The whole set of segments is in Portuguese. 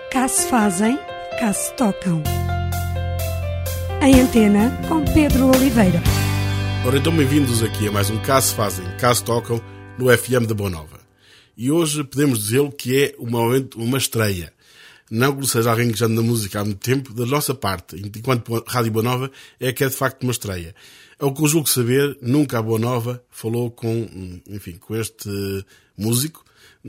Cá se fazem, cá se tocam. Em Antena, com Pedro Oliveira. Ora, então bem-vindos aqui a mais um Cá se fazem, cá se tocam, no FM da Boa Nova. E hoje podemos dizê-lo que é uma estreia. Não que seja alguém que já anda na música há muito tempo, da nossa parte, enquanto Rádio Boa Nova, é que é de facto uma estreia. Ao que eu julgo saber, nunca a Boa Nova falou com este músico,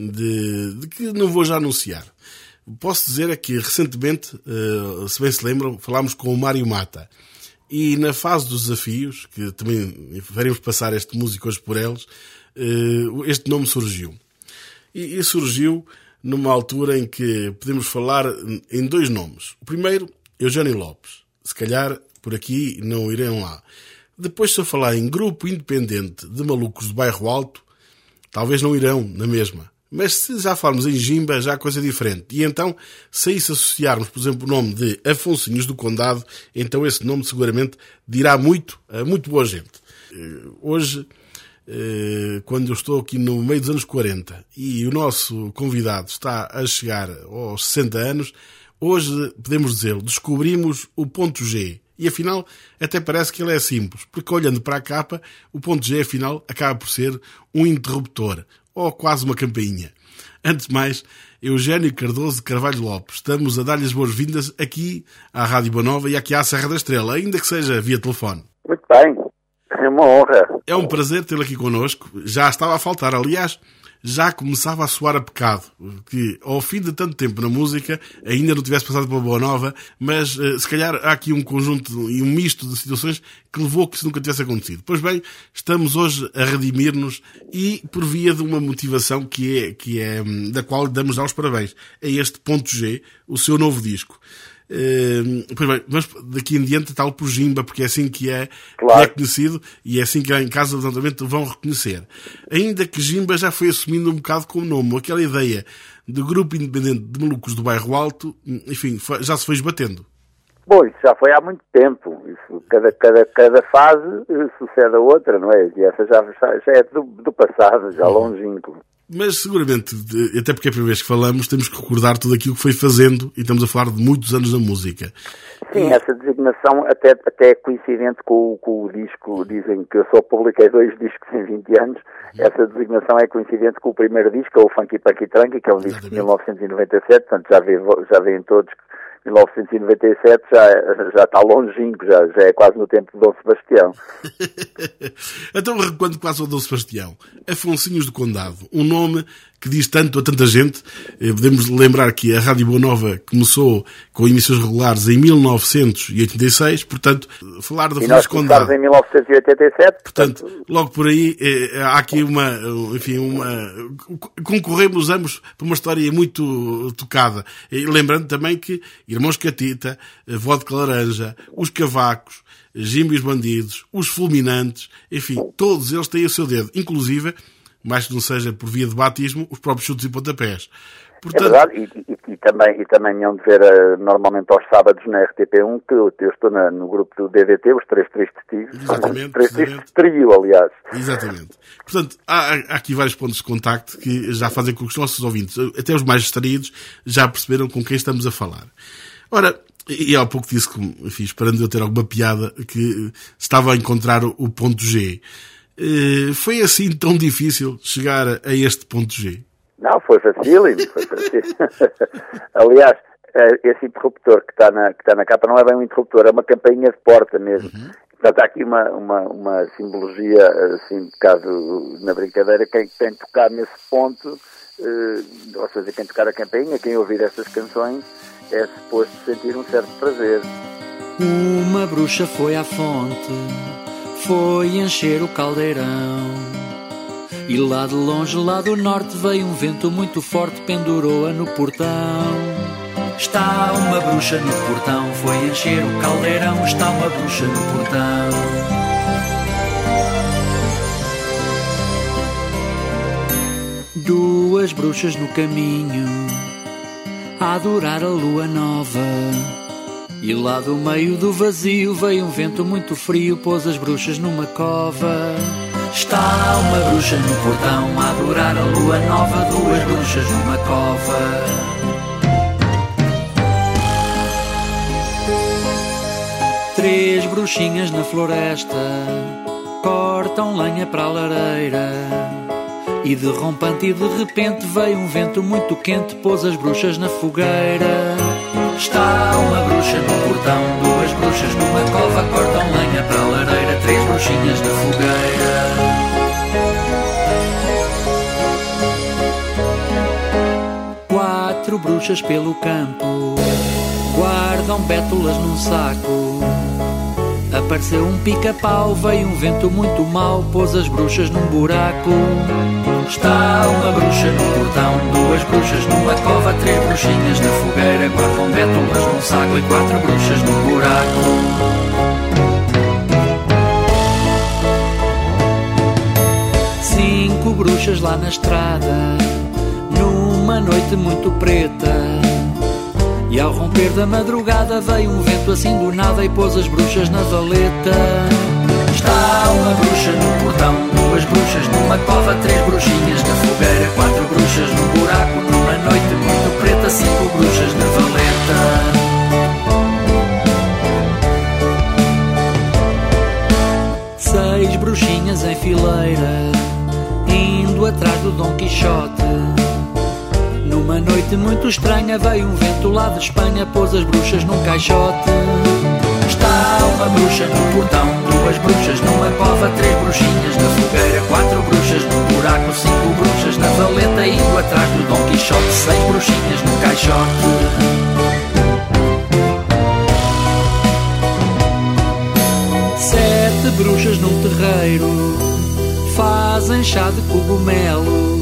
de que não vou já anunciar. Posso dizer é que recentemente, se bem se lembram, falámos com o Mário Mata. E na fase dos desafios, que também faremos passar este músico hoje por eles, este nome surgiu. E surgiu numa altura em que podemos falar em dois nomes. O primeiro, Eugénio Lopes. Se calhar por aqui não irão lá. Depois, se eu falar em grupo independente de malucos do Bairro Alto, talvez não irão na mesma. Mas se já falarmos em Jimba, já é coisa diferente. E então, se isso associarmos, por exemplo, o nome de Afonsinhos do Condado, então esse nome seguramente dirá muito a muito boa gente. Hoje, quando eu estou aqui no meio dos anos 40 e o nosso convidado está a chegar aos 60 anos, hoje, podemos dizer, descobrimos o ponto G. E afinal, até parece que ele é simples, porque olhando para a capa, o ponto G, afinal, acaba por ser um interruptor, ou quase uma campainha. Antes de mais, Eugénio Cardoso de Carvalho Lopes, estamos a dar-lhe as boas-vindas aqui à Rádio Boa Nova e aqui à Serra da Estrela, ainda que seja via telefone. Muito bem, é uma honra. É um prazer tê-lo aqui connosco. Já estava a faltar, aliás, já começava a soar a pecado, que ao fim de tanto tempo na música ainda não tivesse passado pela Boa Nova, mas se calhar há aqui um conjunto e um misto de situações que levou a que isso nunca tivesse acontecido. Pois bem, estamos hoje a redimir-nos e por via de uma motivação que é da qual lhe damos aos parabéns. É este ponto G, o seu novo disco. Pois bem, mas daqui em diante tal por Jimba, porque é assim que é, claro, que é conhecido e é assim que em casa do levantamento vão reconhecer. Ainda que Jimba já foi assumindo um bocado como nome, aquela ideia de grupo independente de malucos do Bairro Alto, enfim, já se foi esbatendo. Bom, isso já foi há muito tempo. Isso, cada fase sucede a outra, não é? E essa já é do passado, já longínquo. Mas seguramente, até porque é a primeira vez que falamos, temos que recordar tudo aquilo que foi fazendo e estamos a falar de muitos anos da música. Sim, essa designação até é coincidente com o disco. Dizem que eu só publiquei 2 discos em 20 anos. Essa designação é coincidente com o primeiro disco, é o Funky Punky Trunky, que é um disco de 1997, portanto já veem todos que 1997 já está longínquo, já é quase no tempo de Dom Sebastião. Então, quando quase ao Dom Sebastião, Afonsinhos do Condado, um nome que diz tanto a tanta gente. Podemos lembrar que a Rádio Boa Nova começou com emissões regulares em 1986, portanto, falar da Afonsinhos do Condado... E nós começámos em 1987. Portanto, logo por aí, há aqui concorremos ambos para uma história muito tocada. E lembrando também que Irmãos Catita, Vodka Laranja, Os Cavacos, Jimba e os Bandidos, Os Fulminantes, enfim, todos eles têm o seu dedo, inclusive, mais que não seja por via de batismo, os próprios chutes e pontapés. Portanto... É verdade, e também hão de ver normalmente aos sábados na RTP1, que eu estou no grupo do DDT, os Três Tristes Tigres. Exatamente. Três Tristes Trio, aliás. Exatamente. Portanto, há aqui vários pontos de contacto que já fazem com que os nossos ouvintes, até os mais distraídos, já perceberam com quem estamos a falar. Ora, e há pouco disse que, enfim, esperando eu ter alguma piada, que estava a encontrar o ponto G. Foi assim tão difícil chegar a este ponto G? Não, foi facílimo. Aliás, esse interruptor que está na capa não é bem um interruptor, é uma campainha de porta mesmo. Portanto, há aqui uma simbologia, assim, um bocado na brincadeira, quem tocar nesse ponto, ou seja, quem tocar a campainha, quem ouvir estas canções, é suposto sentir um certo prazer. Uma bruxa foi à fonte, foi encher o caldeirão, e lá de longe, lá do norte, veio um vento muito forte, pendurou-a no portão. Está uma bruxa no portão, foi encher o caldeirão, está uma bruxa no portão. Duas bruxas no caminho, a adorar a lua nova, e lá do meio do vazio veio um vento muito frio, pôs as bruxas numa cova. Está uma bruxa no portão a adorar a lua nova, duas bruxas numa cova. bruxinhas na floresta cortam lenha para a lareira. E de rompante e de repente veio um vento muito quente, pôs as bruxas na fogueira. Está uma bruxa no portão, duas bruxas numa cova cortam lenha para a lareira, três bruxinhas na fogueira. Quatro bruxas pelo campo guardam bétulas num saco. Apareceu um pica-pau, veio um vento muito mau, pôs as bruxas num buraco. Está uma bruxa no portão, duas bruxas numa cova, três bruxinhas na fogueira, guardam bétulas num saco e quatro bruxas num buraco. Cinco bruxas lá na estrada, numa noite muito preta. E ao romper da madrugada veio um vento assim do nada e pôs as bruxas na valeta. Está uma bruxa no portão, duas bruxas numa cova, três bruxinhas na fogueira, quatro bruxas num buraco, numa noite muito preta, cinco bruxas na valeta. Seis bruxinhas em fileira, indo atrás do Dom Quixote. Numa noite muito estranha veio um vento lá de Espanha, pôs as bruxas num caixote. Está uma bruxa no portão, duas bruxas numa cova, três bruxinhas na fogueira, quatro bruxas num buraco, cinco bruxas na valeta, indo atrás do Dom Quixote, seis bruxinhas num caixote. Sete bruxas num terreiro fazem chá de cogumelo.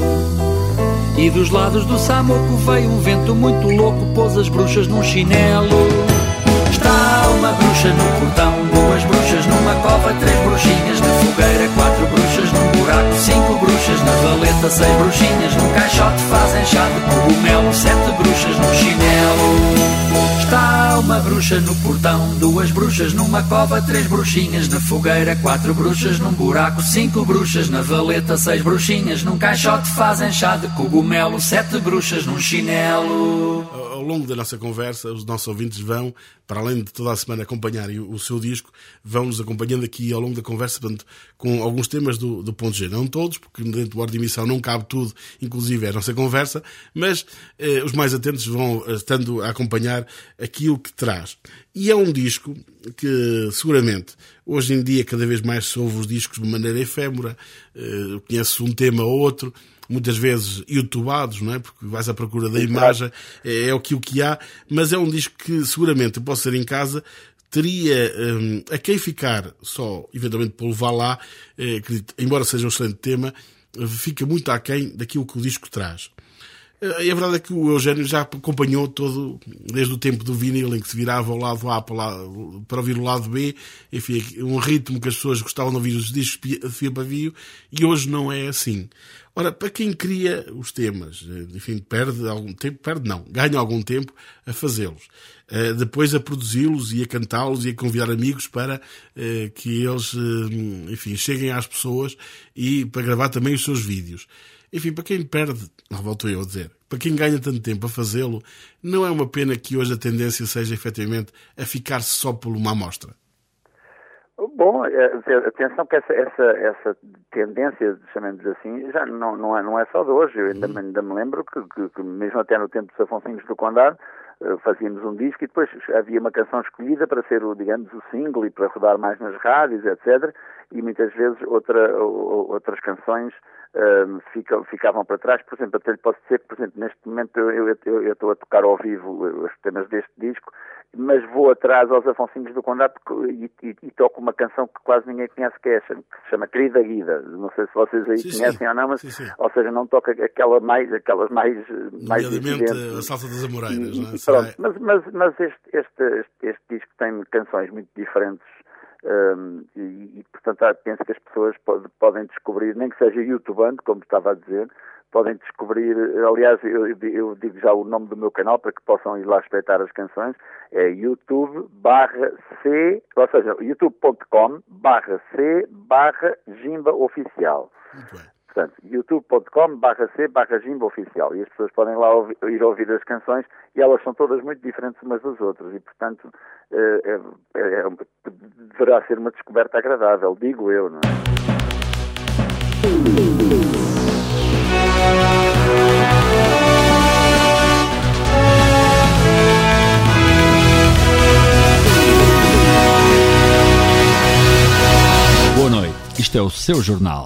E dos lados do Samuco veio um vento muito louco, pôs as bruxas num chinelo. Está uma bruxa no portão, duas bruxas numa cova, três bruxinhas na fogueira, quatro bruxas num buraco, cinco bruxas na valeta, seis bruxinhas num caixote, fazem chá de cogumelo, sete bruxas num chinelo. Está uma bruxa no portão, duas bruxas numa cova, três bruxinhas na fogueira, quatro bruxas num buraco, cinco bruxas na valeta, seis bruxinhas num caixote, fazem chá de cogumelo, sete bruxas num chinelo. Ao longo da nossa conversa, os nossos ouvintes vão, para além de toda a semana acompanharem o seu disco, vão-nos acompanhando aqui ao longo da conversa, portanto, com alguns temas do ponto G. Não todos, porque dentro do Ordem de Emissão não cabe tudo, inclusive a nossa conversa, mas os mais atentos vão estando a acompanhar aquilo que traz. E é um disco que, seguramente, hoje em dia cada vez mais se ouve os discos de maneira efêmera, conhece um tema ou outro, muitas vezes youtubados, não é? Porque vais à procura da imagem, é o que há, mas é um disco que seguramente eu posso ser em casa, teria a quem ficar só, eventualmente, por levar lá, acredito, embora seja um excelente tema, fica muito aquém daquilo que o disco traz. E a verdade é que o Eugénio já acompanhou todo, desde o tempo do vinil, em que se virava ao lado A para ouvir o lado B, enfim, um ritmo que as pessoas gostavam de ouvir os discos de fio para fio, e hoje não é assim. Ora, para quem cria os temas, enfim, ganha algum tempo a fazê-los. Depois a produzi-los e a cantá-los e a convidar amigos para que eles, enfim, cheguem às pessoas e para gravar também os seus vídeos. Enfim, para quem perde, volto eu a dizer, para quem ganha tanto tempo a fazê-lo, não é uma pena que hoje a tendência seja efetivamente a ficar-se só por uma amostra? Bom, atenção que essa tendência, chamemos assim, já não é só de hoje. Eu ainda me lembro que mesmo até no tempo dos Afonsinhos do Condado, fazíamos um disco e depois havia uma canção escolhida para ser, digamos, o single e para rodar mais nas rádios, etc. E muitas vezes outras canções ficavam para trás. Por exemplo, até lhe posso dizer que, por exemplo, neste momento eu estou a tocar ao vivo os temas deste disco, mas vou atrás aos Afonsinhos do Condado e toco uma canção que quase ninguém conhece, que se chama Querida Guida. Não sei se vocês aí conhecem ou não, mas, ou seja, não toca aquelas mais nomeadamente a Salsa das Amoreiras, não é? Pronto, mas este disco tem canções muito diferentes. E portanto penso que as pessoas podem descobrir, nem que seja youtubando, como estava a dizer, podem descobrir, aliás eu digo já o nome do meu canal para que possam ir lá espreitar as canções, é youtube/c, ou seja, youtube.com/c/Jimba Oficial. Muito bem. portanto, youtube.com/c/Jimbo Oficial, e as pessoas podem lá ir ouvir as canções, e elas são todas muito diferentes umas das outras, e portanto deverá ser uma descoberta agradável, digo eu, não é? Boa noite, isto é o seu jornal.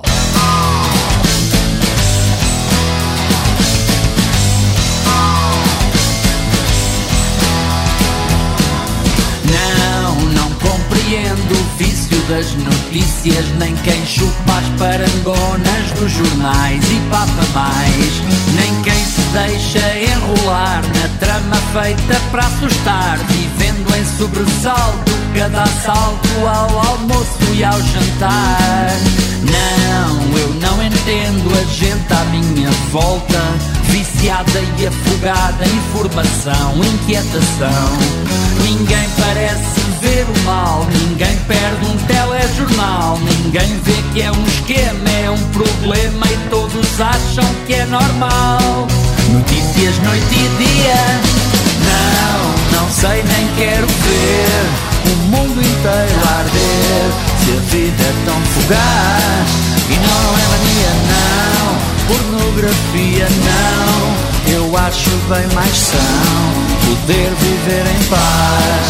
Não compreendo o vício das notícias, nem quem chupa as parangonas dos jornais e papa mais, nem quem se deixa enrolar na trama feita para assustar, vivendo em sobressalto cada assalto ao almoço e ao jantar. Não, eu não entendo a gente à minha volta, viciada e afogada em informação, inquietação. Ninguém parece ver o mal, ninguém perde um telejornal, ninguém vê que é um esquema, é um problema e todos acham que é normal. Notícias noite e dia, não sei nem quero ver o mundo inteiro a arder. Se a vida é tão fugaz e não é mania, não, pornografia não, eu acho bem mais são poder viver em paz.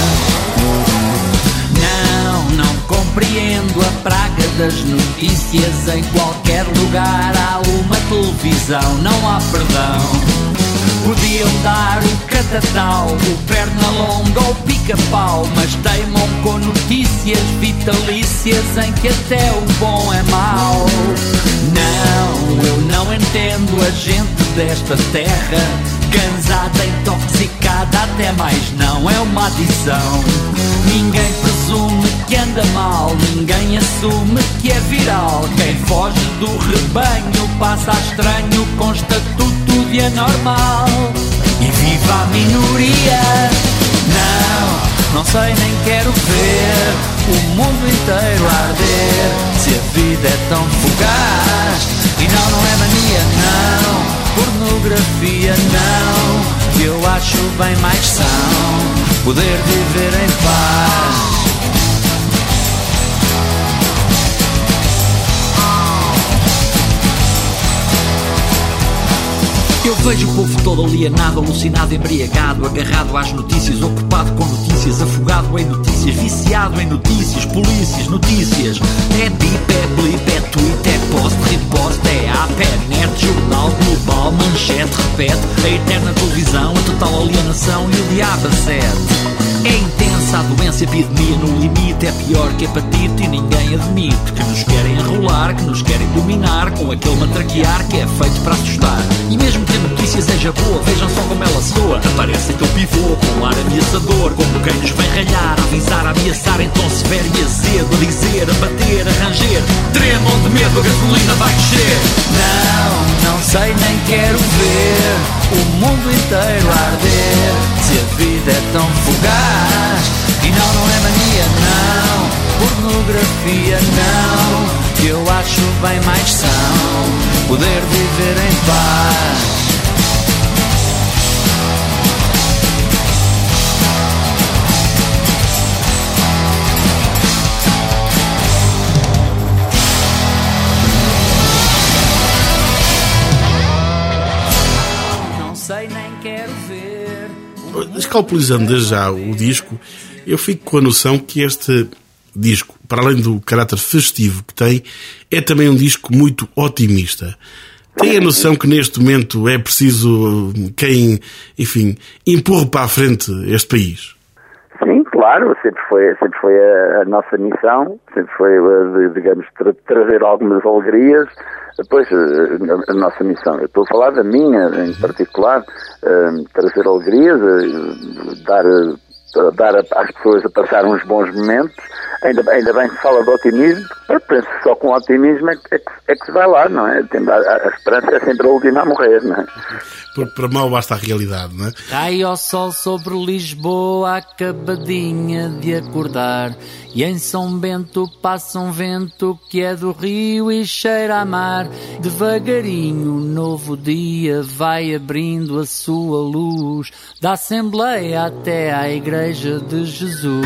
Não compreendo a praga das notícias, em qualquer lugar há uma televisão, não há perdão. Podiam dar o catatal, o perna longa ou pica-pau, mas teimam com notícias vitalícias em que até o bom é mau. Não, eu não entendo a gente desta terra, cansada, intoxicada, até mais não, é uma adição. Ninguém presume que anda mal, ninguém assume que é viral. Quem foge do rebanho passa a estranho com estatuto de anormal. E viva a minoria, não sei nem quero ver o mundo inteiro a arder. Se a vida é tão fugaz e não é mania, não, pornografia não, eu acho bem mais são poder viver em paz. Eu vejo o povo todo alienado, alucinado, embriagado, agarrado às notícias, ocupado com notícias, afogado em notícias, viciado em notícias, polícias, notícias. É bip, é blip, é tweet, é post, repost, é app, é net, jornal, global, manchete, repete, a eterna televisão, a total alienação e o diabo a sete. É intensa a doença, a epidemia no limite, é pior que hepatite e ninguém admite que nos querem enrolar, que nos querem dominar com aquele matraquear que é feito para assustar. E mesmo que a notícia seja boa, vejam só como ela soa, aparece aquele pivô com um ar ameaçador, como quem nos vem ralhar, avisar, ameaçar em tom severo e azedo, a dizer, a bater, a ranger, tremam de medo, a gasolina vai descer. Não sei nem quero ver o mundo inteiro a arder. Se a vida é tão fugaz e não é mania, não, pornografia não, eu acho bem mais são poder viver em paz. Escalpelizando desde já o disco, eu fico com a noção que este disco, para além do caráter festivo que tem, é também um disco muito otimista. Tem a noção que neste momento é preciso quem, enfim, empurre para a frente este país? Sim, claro, sempre foi a nossa missão, sempre foi, digamos, trazer algumas alegrias. Depois, a nossa missão, eu estou a falar da minha em particular, trazer alegrias, dar dar às pessoas a passar uns bons momentos. Ainda bem que se fala de otimismo, eu penso que só com otimismo é que se vai lá, não é? A esperança é sempre a última a morrer, não é? Porque para mal basta a realidade, não é? Cai ao sol sobre Lisboa, acabadinha de acordar, e em São Bento passa um vento que é do rio e cheira a mar. Devagarinho, novo dia vai abrindo a sua luz, da Assembleia até à Igreja de Jesus.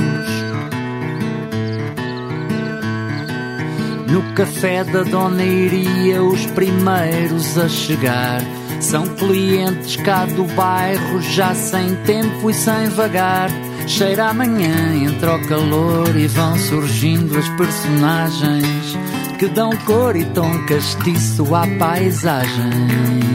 No café da Dona Iria, os primeiros a chegar são clientes cá do bairro, já sem tempo e sem vagar. Cheira a manhã, entra o calor e vão surgindo as personagens que dão cor e tom castiço à paisagem.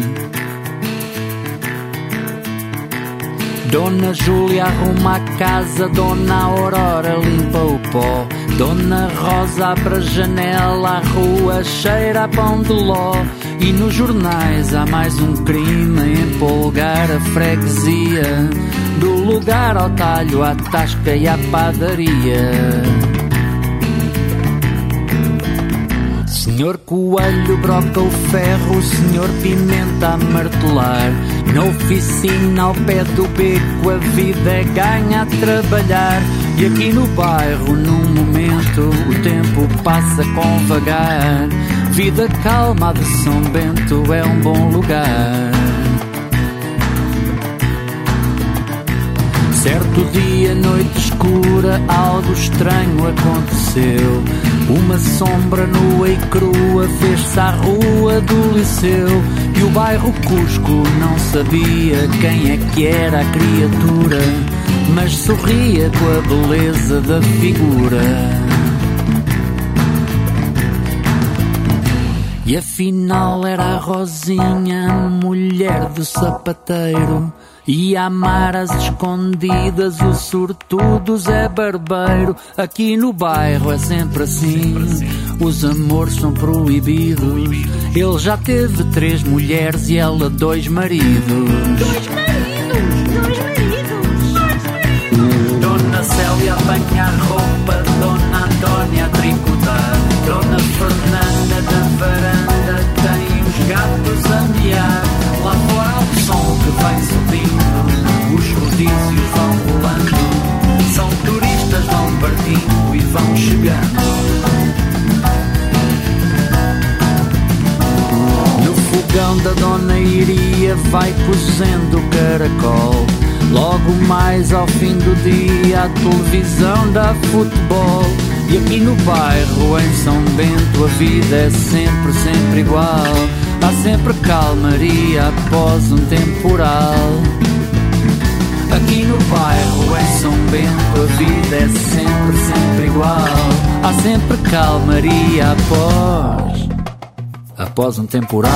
Dona Júlia arruma a casa, Dona Aurora limpa o pó, Dona Rosa abre a janela, a rua cheira a pão de ló. E nos jornais há mais um crime a empolgar a freguesia, do lugar ao talho, à tasca e à padaria. Senhor Coelho broca o ferro, Senhor Pimenta a martelar. Na oficina ao pé do beco a vida é ganha a trabalhar. E aqui no bairro, num momento, o tempo passa com vagar. Vida calma de São Bento é um bom lugar. Certo dia, noite escura, algo estranho aconteceu. Uma sombra nua e crua fez-se à rua do Liceu. E o bairro Cusco não sabia quem é que era a criatura, mas sorria com a beleza da figura. E afinal era a Rosinha, mulher do sapateiro, e a amar às escondidas o sortudo Zé Barbeiro. Aqui no bairro é sempre assim, os amores são proibidos. Ele já teve 3 mulheres e ela 2 maridos. Dona Célia apanha a roupa, Dona Antônia a tricotar, Dona Fernanda da varanda tem os gatos a miar. Lá fora há o som que vai subindo, os rodízios vão rolando, são turistas, vão partindo e vão chegando. No fogão da Dona Iria vai cozendo o caracol, logo mais ao fim do dia a televisão dá futebol. E aqui no bairro, em São Bento, a vida é sempre, sempre igual. Há sempre calmaria após um temporal. Aqui no bairro, em São Bento, a vida é sempre, sempre igual. Há sempre calmaria após um temporal.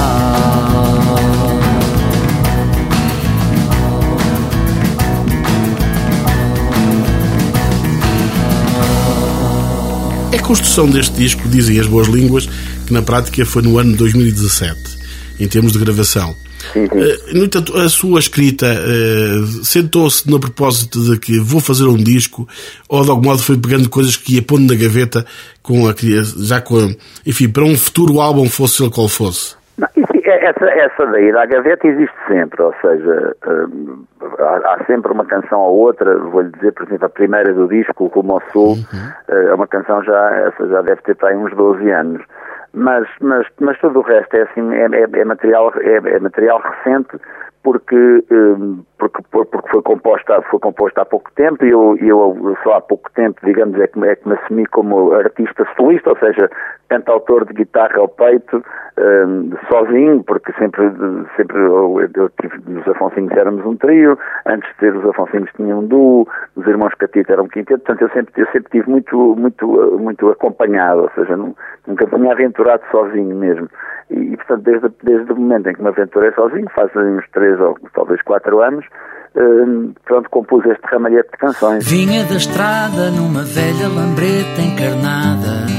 A construção deste disco, dizem as boas línguas, que na prática foi no ano 2017, em termos de gravação. Sim. No entanto, a sua escrita sentou-se no propósito de que vou fazer um disco, ou de algum modo foi pegando coisas que ia pondo na gaveta enfim, para um futuro álbum, fosse ele qual fosse? Não, essa daí da gaveta existe sempre, ou seja, há sempre uma canção ou outra. Vou-lhe dizer, por exemplo, a primeira do disco, o Rumo ao Sul, é uma canção essa já deve ter para aí uns 12 anos. Mas tudo o resto é assim, é material recente, porque foi composta há pouco tempo, e eu só há pouco tempo, digamos, é que me assumi como artista solista, ou seja, cantautor de guitarra ao peito, sozinho, porque sempre eu tive, nos Afonsinhos éramos um trio, antes de ter os Afonsinhos tinha um duo, os Irmãos Catita eram um quinteto, portanto eu sempre estive muito acompanhado, ou seja, nunca tinha aventurado sozinho mesmo. E portanto, desde o momento em que me aventurei sozinho, faz uns 3 ou talvez 4 anos, pronto, compus este ramalhete de canções. Vinha da estrada numa velha lambreta encarnada,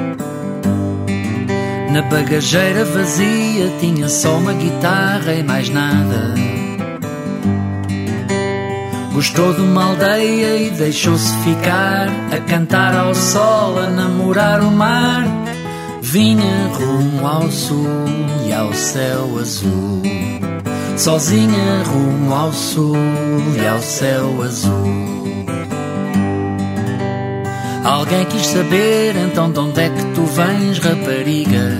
na bagageira vazia tinha só uma guitarra e mais nada. Gostou de uma aldeia e deixou-se ficar a cantar ao sol, a namorar o mar. Vinha rumo ao sul e ao céu azul, sozinha rumo ao sul e ao céu azul. Alguém quis saber, então de onde é que tu vens, rapariga?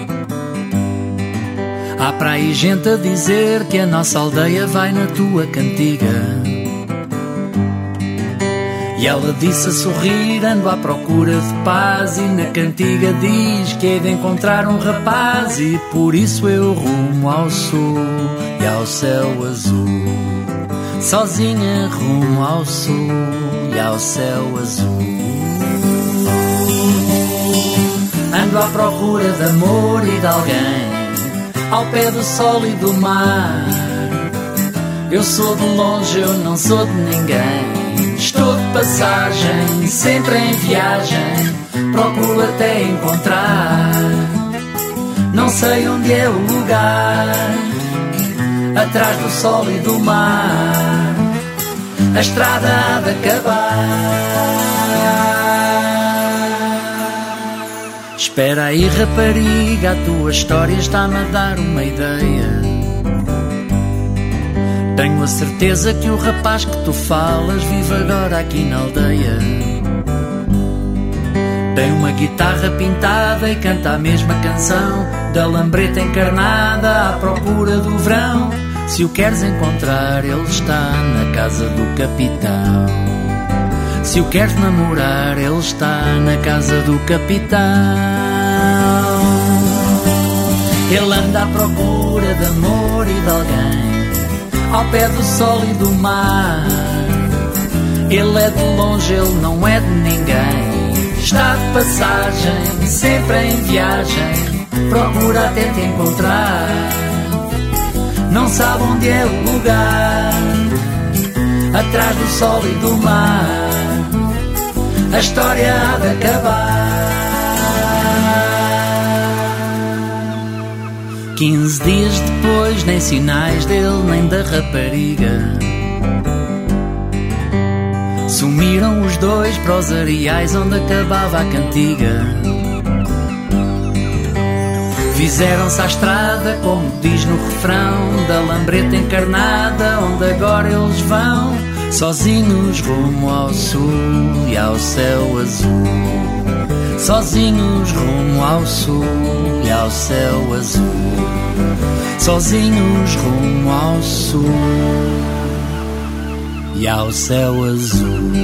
Há para aí gente a dizer que a nossa aldeia vai na tua cantiga. E ela disse a sorrir, ando à procura de paz, e na cantiga diz que hei de encontrar um rapaz, e por isso eu rumo ao sul e ao céu azul, sozinha rumo ao sul e ao céu azul. Ando à procura de amor e de alguém, ao pé do sol e do mar. Eu sou de longe, eu não sou de ninguém. Estou de passagem, sempre em viagem, procuro até encontrar. Não sei onde é o lugar, atrás do sol e do mar, a estrada há de acabar. Espera aí, rapariga, a tua história está-me a dar uma ideia. Tenho a certeza que o rapaz que tu falas vive agora aqui na aldeia. Tem uma guitarra pintada e canta a mesma canção da lambreta encarnada à procura do verão. Se o queres encontrar, ele está na casa do capitão. Se o queres namorar, ele está na casa do capitão. Ele anda à procura de amor e de alguém, ao pé do sol e do mar. Ele é de longe, ele não é de ninguém. Está de passagem, sempre em viagem, procura até te encontrar. Não sabe onde é o lugar, atrás do sol e do mar, a história há de acabar. 15 dias depois, nem sinais dele nem da rapariga. Sumiram os dois para os areais onde acabava a cantiga. Fizeram-se à estrada, como diz no refrão da lambreta encarnada, onde agora eles vão, sozinhos rumo ao sul e ao céu azul, sozinhos rumo ao sul e ao céu azul, sozinhos rumo ao sul e ao céu azul.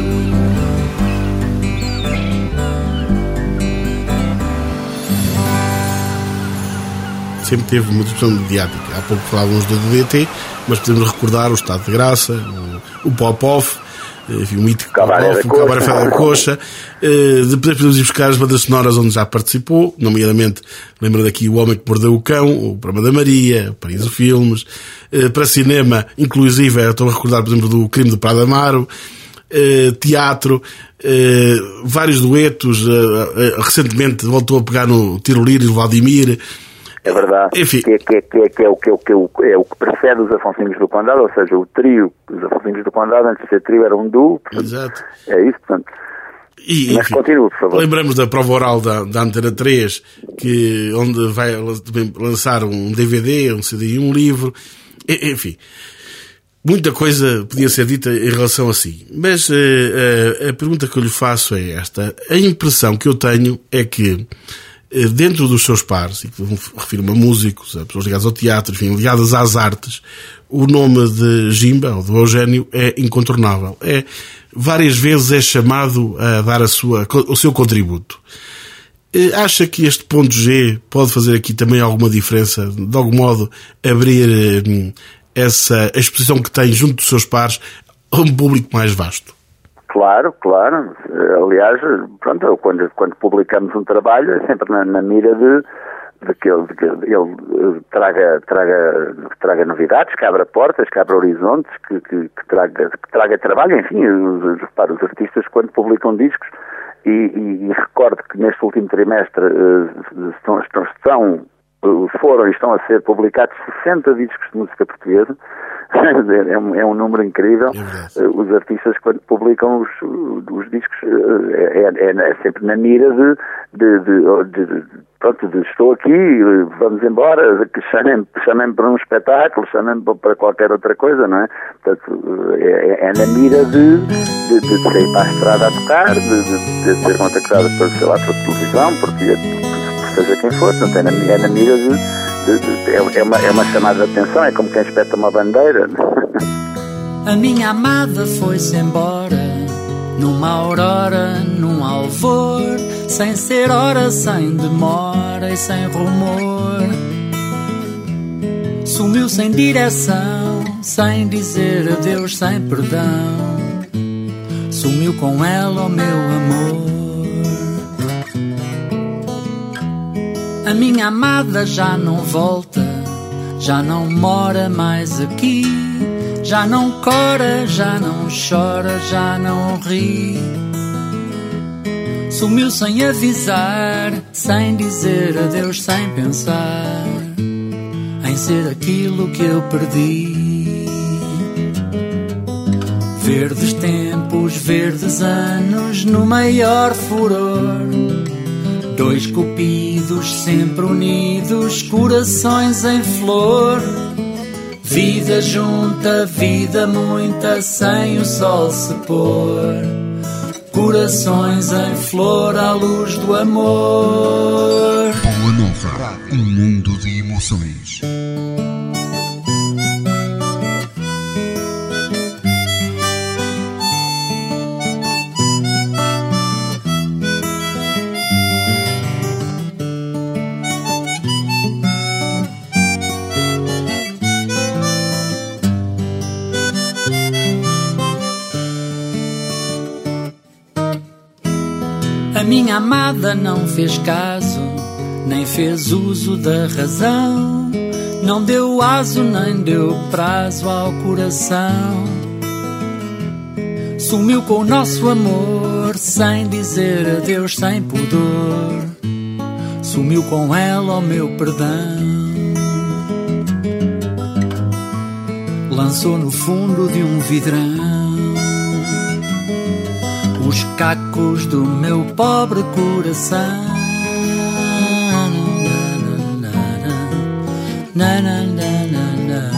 Sempre teve uma discussão mediática. Há pouco falávamos do DDT, mas podemos recordar o Estado de Graça, o Pop-Off, enfim, o mítico Pop-Off, o Cabaré da Coxa. Depois podemos ir buscar as bandas sonoras onde já participou, nomeadamente, lembro daqui O Homem que Mordeu o Cão, o Programa da Maria, o Paraíso Filmes. Para cinema, inclusive, estou a recordar, por exemplo, do Crime de Prado Amaro. Teatro, vários duetos. Recentemente voltou a pegar no Tiroliro e o Valdimir. É verdade. Enfim. Que é o que precede os Afonsinhos do Condado, ou seja, o trio dos Afonsinhos do Condado, antes de ser trio, era um duo. Exato. É isso, portanto. E, mas continue, por favor. Lembramos da prova oral da Antena 3, onde vai lançar um DVD, um CD e um livro. Enfim, muita coisa podia ser dita em relação a si. Mas a pergunta que eu lhe faço é esta. A impressão que eu tenho é que dentro dos seus pares, e refiro-me a músicos, a pessoas ligadas ao teatro, enfim, ligadas às artes, o nome de Jimba, ou de Eugénio, é incontornável. Várias vezes é chamado a dar o seu contributo. Acha que este ponto G pode fazer aqui também alguma diferença, de algum modo abrir essa exposição que tem junto dos seus pares a um público mais vasto? Claro. Aliás, pronto, quando publicamos um trabalho é sempre na mira de que ele traga novidades, que abra portas, que abra horizontes, que traga trabalho, enfim, para os artistas quando publicam discos. E recordo que neste último trimestre estão foram e estão a ser publicados 60 discos de música portuguesa. É um número incrível. Os artistas, quando publicam os discos, é sempre na mira de estou aqui, vamos embora, que chamem-me para um espetáculo, chamem-me para qualquer outra coisa, não é? Portanto, é na mira de sair para a estrada a tocar, de ser contactado pela televisão, porque seja quem for, portanto, é na mira é uma chamada de atenção, é como quem espeta uma bandeira. A minha amada foi-se embora, numa aurora, num alvor, sem ser hora, sem demora e sem rumor. Sumiu sem direção, sem dizer adeus, sem perdão. Sumiu com ela o meu amor. A minha amada já não volta, já não mora mais aqui, já não cora, já não chora, já não ri. Sumiu sem avisar, sem dizer adeus, sem pensar em ser aquilo que eu perdi. Verdes tempos, verdes anos, no maior furor. Dois cupidos sempre unidos, corações em flor. Vida junta, vida muita, sem o sol se pôr. Corações em flor à luz do amor. Boa Nova, um mundo de emoções. A minha amada não fez caso, nem fez uso da razão, não deu aso, nem deu prazo ao coração. Sumiu com o nosso amor, sem dizer adeus, sem pudor. Sumiu com ela o meu perdão. Lançou no fundo de um vidrão os cacos do meu pobre coração. Na, na, na, na, na.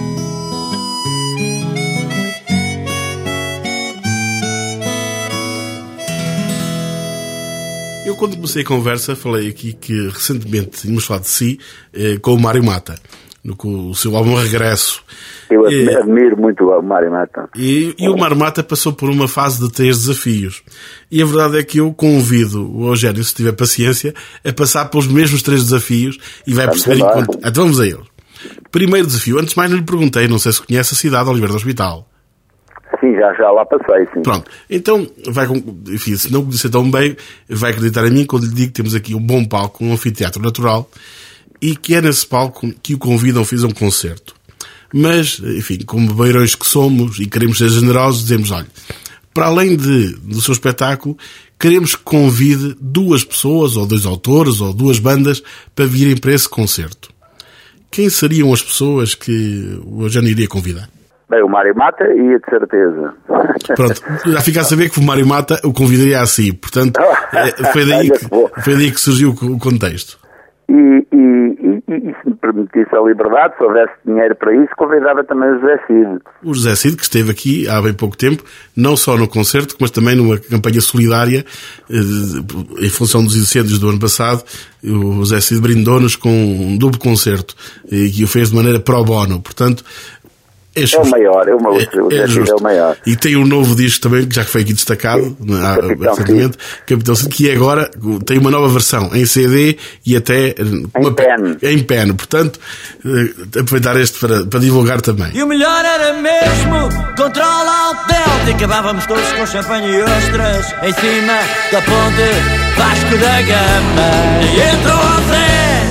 Eu, quando comecei a conversa, falei aqui que recentemente tínhamos falado de si com o Mário Mata, com o seu álbum Regresso. Eu admiro muito o Mário Mata. E o Mário Mata passou por uma fase de 3 desafios. E a verdade é que eu convido o Eugénio, se tiver paciência, a passar pelos mesmos 3 desafios e vai perceber enquanto... Então vamos a eles. Primeiro desafio. Antes de mais, não lhe perguntei, não sei se conhece a cidade de Oliveira do Hospital. Sim, já lá passei, sim. Pronto. Então, enfim, se não conhecer tão bem, vai acreditar em mim quando lhe digo que temos aqui um bom palco, um anfiteatro natural, e que é nesse palco que o convidam a fazer um concerto. Mas, enfim, como beirões que somos e queremos ser generosos, dizemos, olha, para além do seu espetáculo, queremos que convide 2 pessoas, ou 2 autores, ou 2 bandas, para virem para esse concerto. Quem seriam as pessoas que o Eugénio iria convidar? Bem, o Mário Mata ia, de certeza. Pronto, já fica a saber que o Mário Mata o convidaria a si. Portanto, foi daí que surgiu o contexto. E se me permitisse a liberdade, se houvesse dinheiro para isso, convidava também o José Cid. O José Cid, que esteve aqui há bem pouco tempo, não só no concerto, mas também numa campanha solidária, em função dos incêndios do ano passado. O José Cid brindou-nos com um duplo concerto, que o fez de maneira pro bono. Portanto, é o maior, o José Cid é o maior. E tem um novo disco também, que já foi aqui destacado, recentemente, Capitão Cid, que agora tem uma nova versão em CD e até em pen. Portanto, aproveitar este para divulgar também. E o melhor era mesmo controla o delta e acabávamos todos com champanhe e ostras em cima da ponte Vasco da Gama. E entrou o Zé,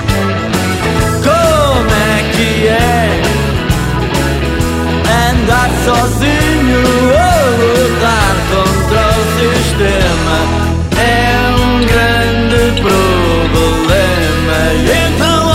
como é que é andar sozinho ou lutar contra o sistema? É um grande problema. E então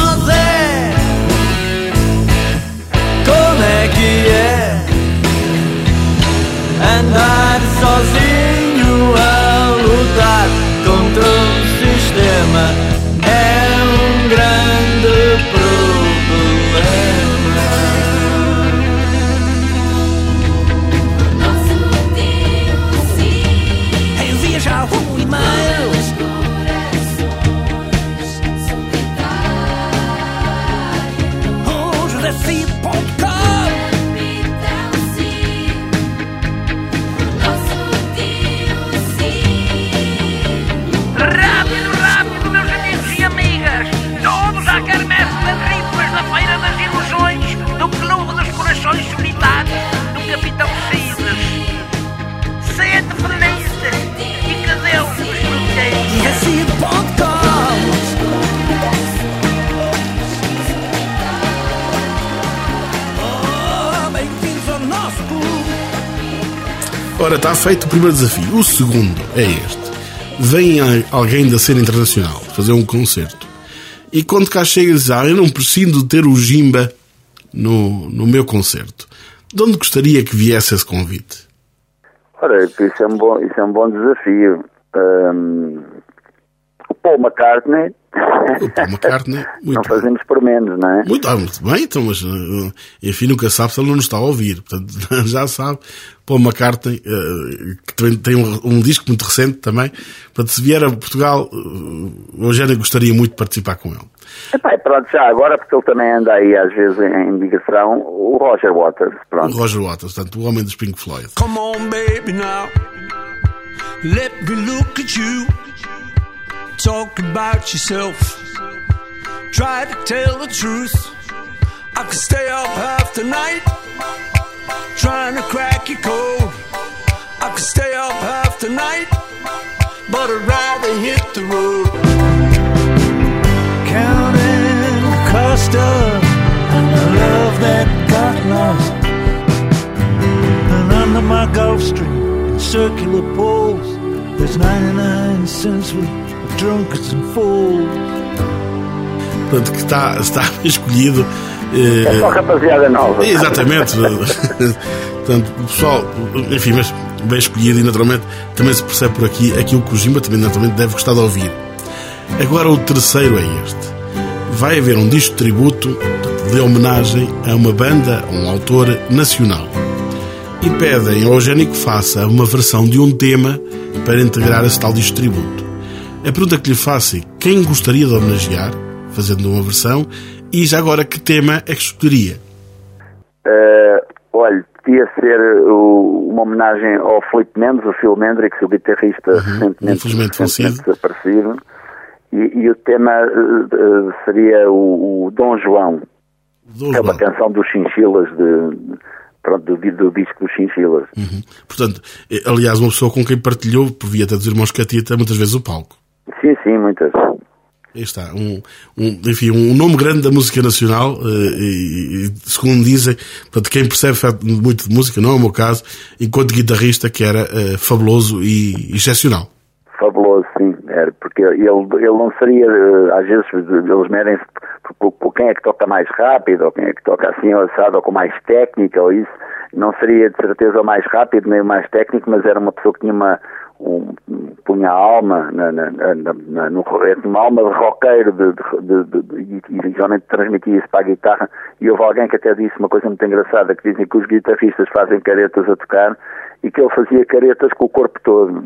Ora, está feito o primeiro desafio. O segundo é este. Vem alguém da cena internacional fazer um concerto. E quando cá chega diz, eu não preciso de ter o Jimba no meu concerto. De onde gostaria que viesse esse convite? Ora, isso é um bom desafio. O Paul McCartney. Muito não fazemos por menos, não é? Muito bem, então, mas enfim, nunca sabe se ele não nos está a ouvir. Portanto, já sabe, Paul McCartney, que também tem um disco muito recente também. Portanto, se vier a Portugal, o Eugénio gostaria muito de participar com ele. Pronto, já agora, porque ele também anda aí às vezes em ligação, o Roger Waters. Pronto. O Roger Waters, portanto, o homem dos Pink Floyd. Come on, baby, now. Let me look at you. Talk about yourself. Try to tell the truth. I could stay up half the night trying to crack your code. I could stay up half the night, but I'd rather hit the road. Counting the cost of love that got lost. And under my Gulf Stream in circular poles, there's 99 cents with drunkards and fools. Portanto, que está escolhido. É só rapaziada nova. Exatamente. Portanto, o pessoal, enfim, mas bem escolhido e naturalmente também se percebe por aqui aquilo que o Jimba também naturalmente deve gostar de ouvir. Agora o terceiro é este. Vai haver um disco de tributo de homenagem a uma banda, a um autor nacional. E pedem ao Eugénio que faça uma versão de um tema para integrar esse tal disco de tributo. A pergunta que lhe faço é quem gostaria de homenagear, fazendo uma versão, e já agora que tema é que escolheria? Olha, podia ser uma homenagem ao Filipe Mendes, o Phil Mendrix, o guitarrista recentemente desaparecido, e o tema seria o Dom João, que é uma canção dos Chinchilas, do disco dos Chinchilas. Portanto, aliás, uma pessoa com quem partilhou, por via até dos irmãos Catita, muitas vezes o palco. Sim, muitas. Aí está, enfim, um nome grande da música nacional, e segundo dizem, portanto, quem percebe muito de música, não é o meu caso, enquanto guitarrista, que era fabuloso e excepcional. Fabuloso, sim, era, porque ele não seria, às vezes, eles medem-se por quem é que toca mais rápido, ou quem é que toca assim, ou assado, ou com mais técnica, ou isso. Não seria, de certeza, o mais rápido, nem o mais técnico, mas era uma pessoa que tinha punha a alma uma alma de roqueiro e geralmente transmitia isso para a guitarra. E houve alguém que até disse uma coisa muito engraçada, que dizem que os guitarristas fazem caretas a tocar e que ele fazia caretas com o corpo todo.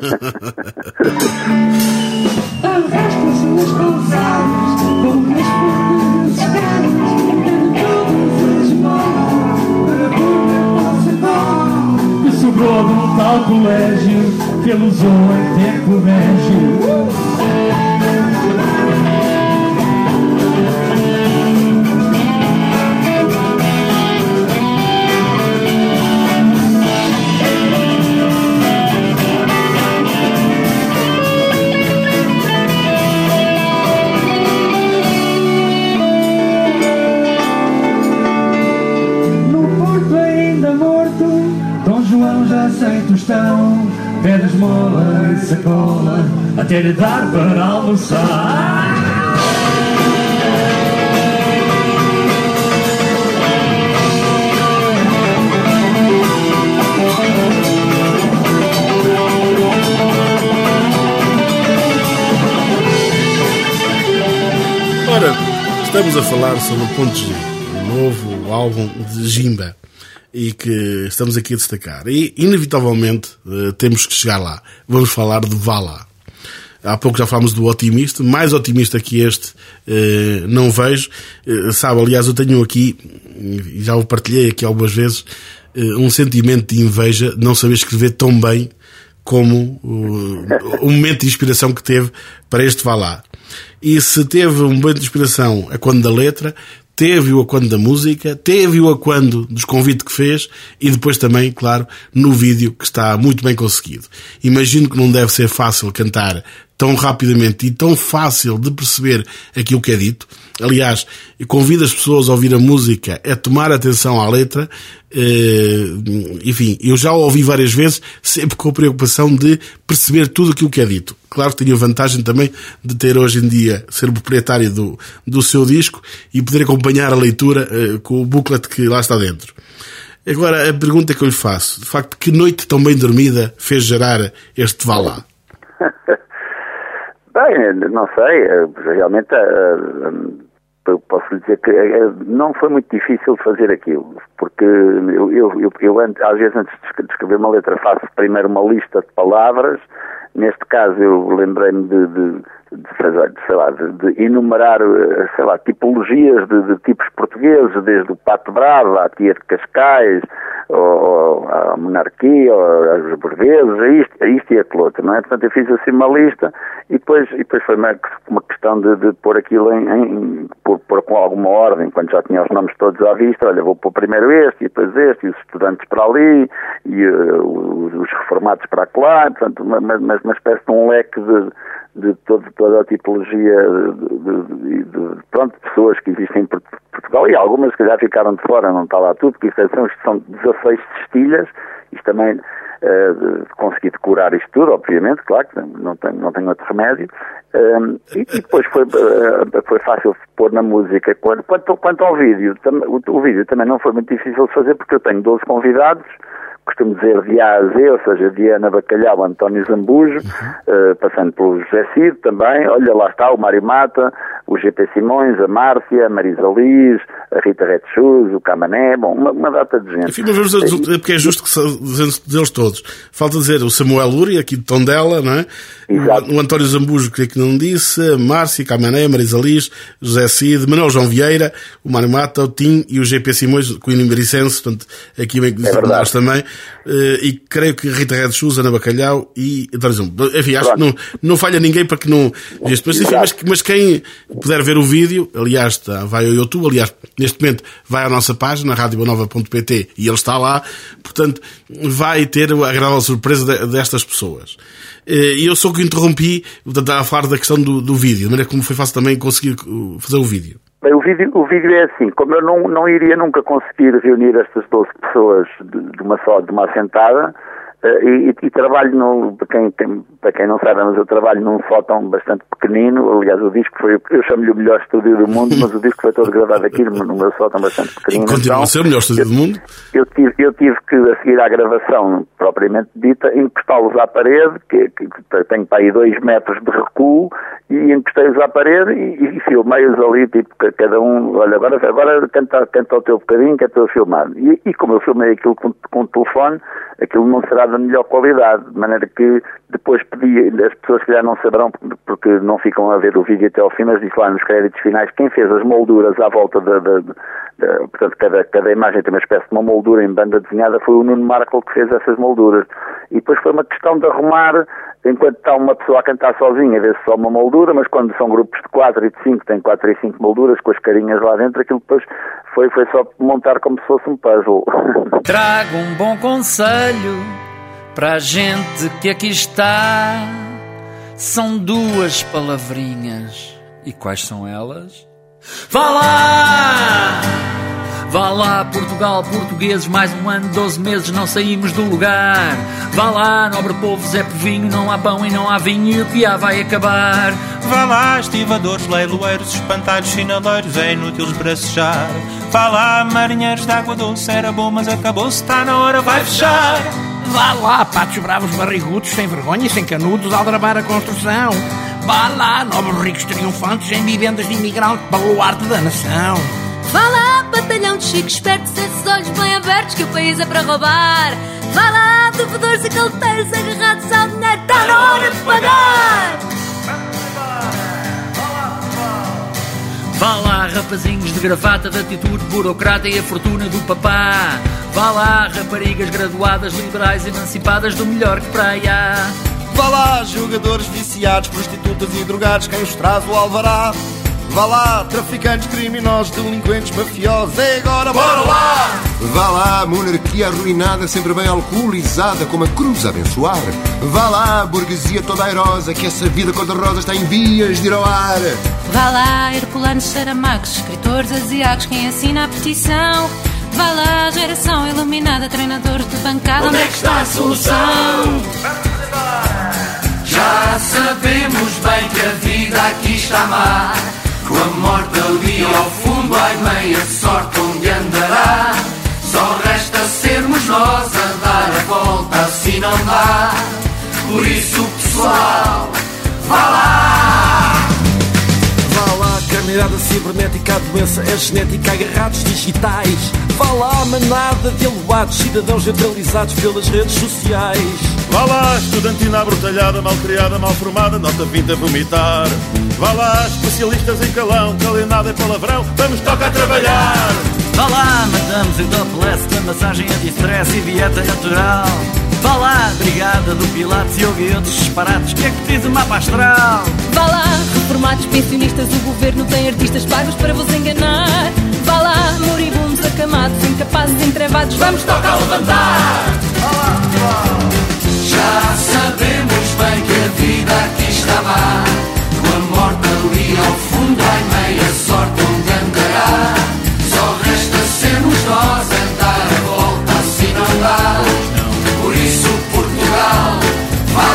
Sobrou de um tal colégio que ele usou em tempo régio. No Porto ainda morto, Dom João já sem tostão, pede esmola e sacola, até lhe dar para almoçar. Ora, estamos a falar sobre o Ponto G, o novo álbum de Jimba, e que estamos aqui a destacar. E, inevitavelmente, temos que chegar lá. Vamos falar de Vá Lá. Há pouco já falámos do Otimista. Mais otimista que este não vejo. Sabe, aliás, eu tenho aqui, e já o partilhei aqui algumas vezes, um sentimento de inveja de não saber escrever tão bem como o momento de inspiração que teve para este Vá Lá. E se teve um momento de inspiração a quando da letra, teve-o a quando da música, teve-o a quando dos convites que fez e depois também, claro, no vídeo que está muito bem conseguido. Imagino que não deve ser fácil cantar tão rapidamente e tão fácil de perceber aquilo que é dito. Aliás, eu convido as pessoas a ouvir a música, a tomar atenção à letra. Enfim, eu já a ouvi várias vezes, sempre com a preocupação de perceber tudo aquilo que é dito. Claro que tenho a vantagem também de ter hoje em dia, ser o proprietário do seu disco e poder acompanhar a leitura com o booklet que lá está dentro. Agora, a pergunta que eu lhe faço, de facto, que noite tão bem dormida fez gerar este Vá Lá? Bem, não sei, realmente eu posso lhe dizer que não foi muito difícil fazer aquilo, porque eu às vezes antes de escrever uma letra faço primeiro uma lista de palavras. Neste caso eu lembrei-me de enumerar, sei lá, tipologias de tipos portugueses, desde o Pato Bravo, à Tia de Cascais, ou à monarquia, ou aos burgueses, a isto e aquilo outro, não é? Portanto, eu fiz assim uma lista e depois foi uma questão de pôr aquilo pôr com alguma ordem, quando já tinha os nomes todos à vista. Olha, vou pôr primeiro este, e depois este, e os estudantes para ali, e os reformados para lá, portanto, uma espécie de um leque de toda a tipologia de pessoas que existem em Portugal, e algumas que já ficaram de fora, não está lá tudo, porque isto são 16 cestilhas. Isto também consegui decorar isto tudo, obviamente, claro que não tenho outro remédio, e depois foi fácil pôr na música. Quanto ao vídeo, o vídeo também não foi muito difícil de fazer, porque eu tenho 12 convidados, costumo dizer de A a Z, ou seja, Diana Bacalhau, António Zambujo, passando pelo José Cid também. Olha, lá está o Mário Mata, o GP Simões, a Márcia, a Marisa Liz, a Rita Red Shoes, o Camané, bom, uma data de gente. Enfim, mas vamos dizer, porque é justo que deles todos. Falta dizer o Samuel Lúria, aqui de Tondela, não é? Exato. O António Zambujo, que não disse, a Márcia, Camané, a Marisa Liz, José Cid, Manuel João Vieira, o Mário Mata, o Tim e o GP Simões, com o Inimbericense, portanto, aqui bem que disse nós também. E creio que Rita Red Shoes, Ana Bacalhau e António Zambujo. Enfim, acho que não falha ninguém para que não... Mas quem puder ver o vídeo, aliás, vai ao YouTube, aliás, neste momento vai à nossa página, radiobonova.pt, e ele está lá, portanto, vai ter a agradável surpresa destas pessoas. E eu sou que interrompi, portanto, a falar da questão do vídeo, de maneira como foi fácil também conseguir fazer o vídeo. Bem, o vídeo é assim, como eu não iria nunca conseguir reunir estas 12 pessoas de uma assentada, e trabalho para quem não sabe, mas eu trabalho num sótão bastante pequenino. Aliás, o disco eu chamo-lhe o melhor estúdio do mundo, mas o disco foi todo gravado aqui no meu sótão bastante pequenino. E continua a ser o melhor estúdio do mundo? Eu tive que, a seguir à gravação propriamente dita, encostá-los à parede, que tenho para aí 2 metros de recuo, e encostei-os à parede e filmei-os ali, tipo, cada um, olha, agora canta o teu bocadinho que é teu filmado. E como eu filmei aquilo com o telefone, aquilo não será da melhor qualidade, de maneira que depois pedi, as pessoas que já não saberão, porque não ficam a ver o vídeo até ao fim, mas disse lá nos créditos finais, quem fez as molduras à volta portanto, cada imagem tem uma espécie de uma moldura em banda desenhada, foi o Nuno Marco que fez essas molduras. E depois foi uma questão de arrumar, enquanto está uma pessoa a cantar sozinha, vê-se só uma moldura, mas quando são grupos de 4 e de 5, tem 4 e 5 molduras com as carinhas lá dentro, aquilo depois foi só montar como se fosse um puzzle. Trago um bom conselho para a gente que aqui está. São 2 palavrinhas. E quais são elas? Vá lá! Vá lá, Portugal, portugueses, mais um ano, 12 meses, não saímos do lugar. Vá lá, nobre povo, Zé Povinho, não há pão e não há vinho e o que há vai acabar. Vá lá, estivadores, leiloeiros, espantalhos, sinaleiros, é inútil esbracejar. Vá lá, marinheiros de água doce, era bom mas acabou-se, está na hora, vai fechar. Vá lá, patos bravos barrigudos, sem vergonha e sem canudos, a aldrabar a construção. Vá lá, nobres ricos triunfantes, em vivendas de imigrante, baluarte da nação. Vá lá, batalhão de chicos espertos, esses olhos bem abertos que o país é para roubar. Vá lá, devedores e calteiros agarrados ao dinheiro, está na hora de pagar. Vá lá, rapazinhos de gravata, de atitude burocrata e a fortuna do papá. Vá lá, raparigas graduadas, liberais, emancipadas do melhor que praia. Vá lá, jogadores viciados, prostitutas e drogados, quem os traz o alvará. Vá lá, traficantes, criminosos, delinquentes, mafiosos, é agora, bora lá! Vá lá, monarquia arruinada, sempre bem alcoolizada, como a cruz a abençoar. Vá lá, burguesia toda airosa, que essa vida cor-de-rosa está em vias de ir ao ar. Vá lá, herculanos, saramacos, escritores asiáticos, quem assina a petição. Vá lá, geração iluminada, treinadores de bancada, onde é que está a solução? Já sabemos bem que a vida aqui está má, com a morte ali ao fundo, ai meia sorte onde andará. Só resta sermos nós a dar a volta, assim não dá. Por isso, pessoal, vá lá! Vá lá, carneirada cibernética, a doença é genética, agarrados digitais. Vá lá, manada de aluados, cidadãos neutralizados pelas redes sociais. Vá lá, estudantina abrutalhada, mal criada, mal formada, nota 20 a vomitar. Vá lá, especialistas em calão, calenada e palavrão, vamos tocar a trabalhar. Vá lá, mandamos o topless da massagem anti-stress e dieta natural. Vá lá, brigada do Pilates, yoga e outros disparates, que é que diz o mapa astral? Vá lá, reformados, pensionistas, o governo tem artistas pagos para vos enganar. Vá lá, moribundos, acamados, incapazes, entrevados, vamos tocar a levantar. Já sabemos bem que a vida aqui está má, com a morte ali ao fundo, ai meia sorte onde andará. Só resta sermos nós a dar a volta, assim não dá. Por isso Portugal, vá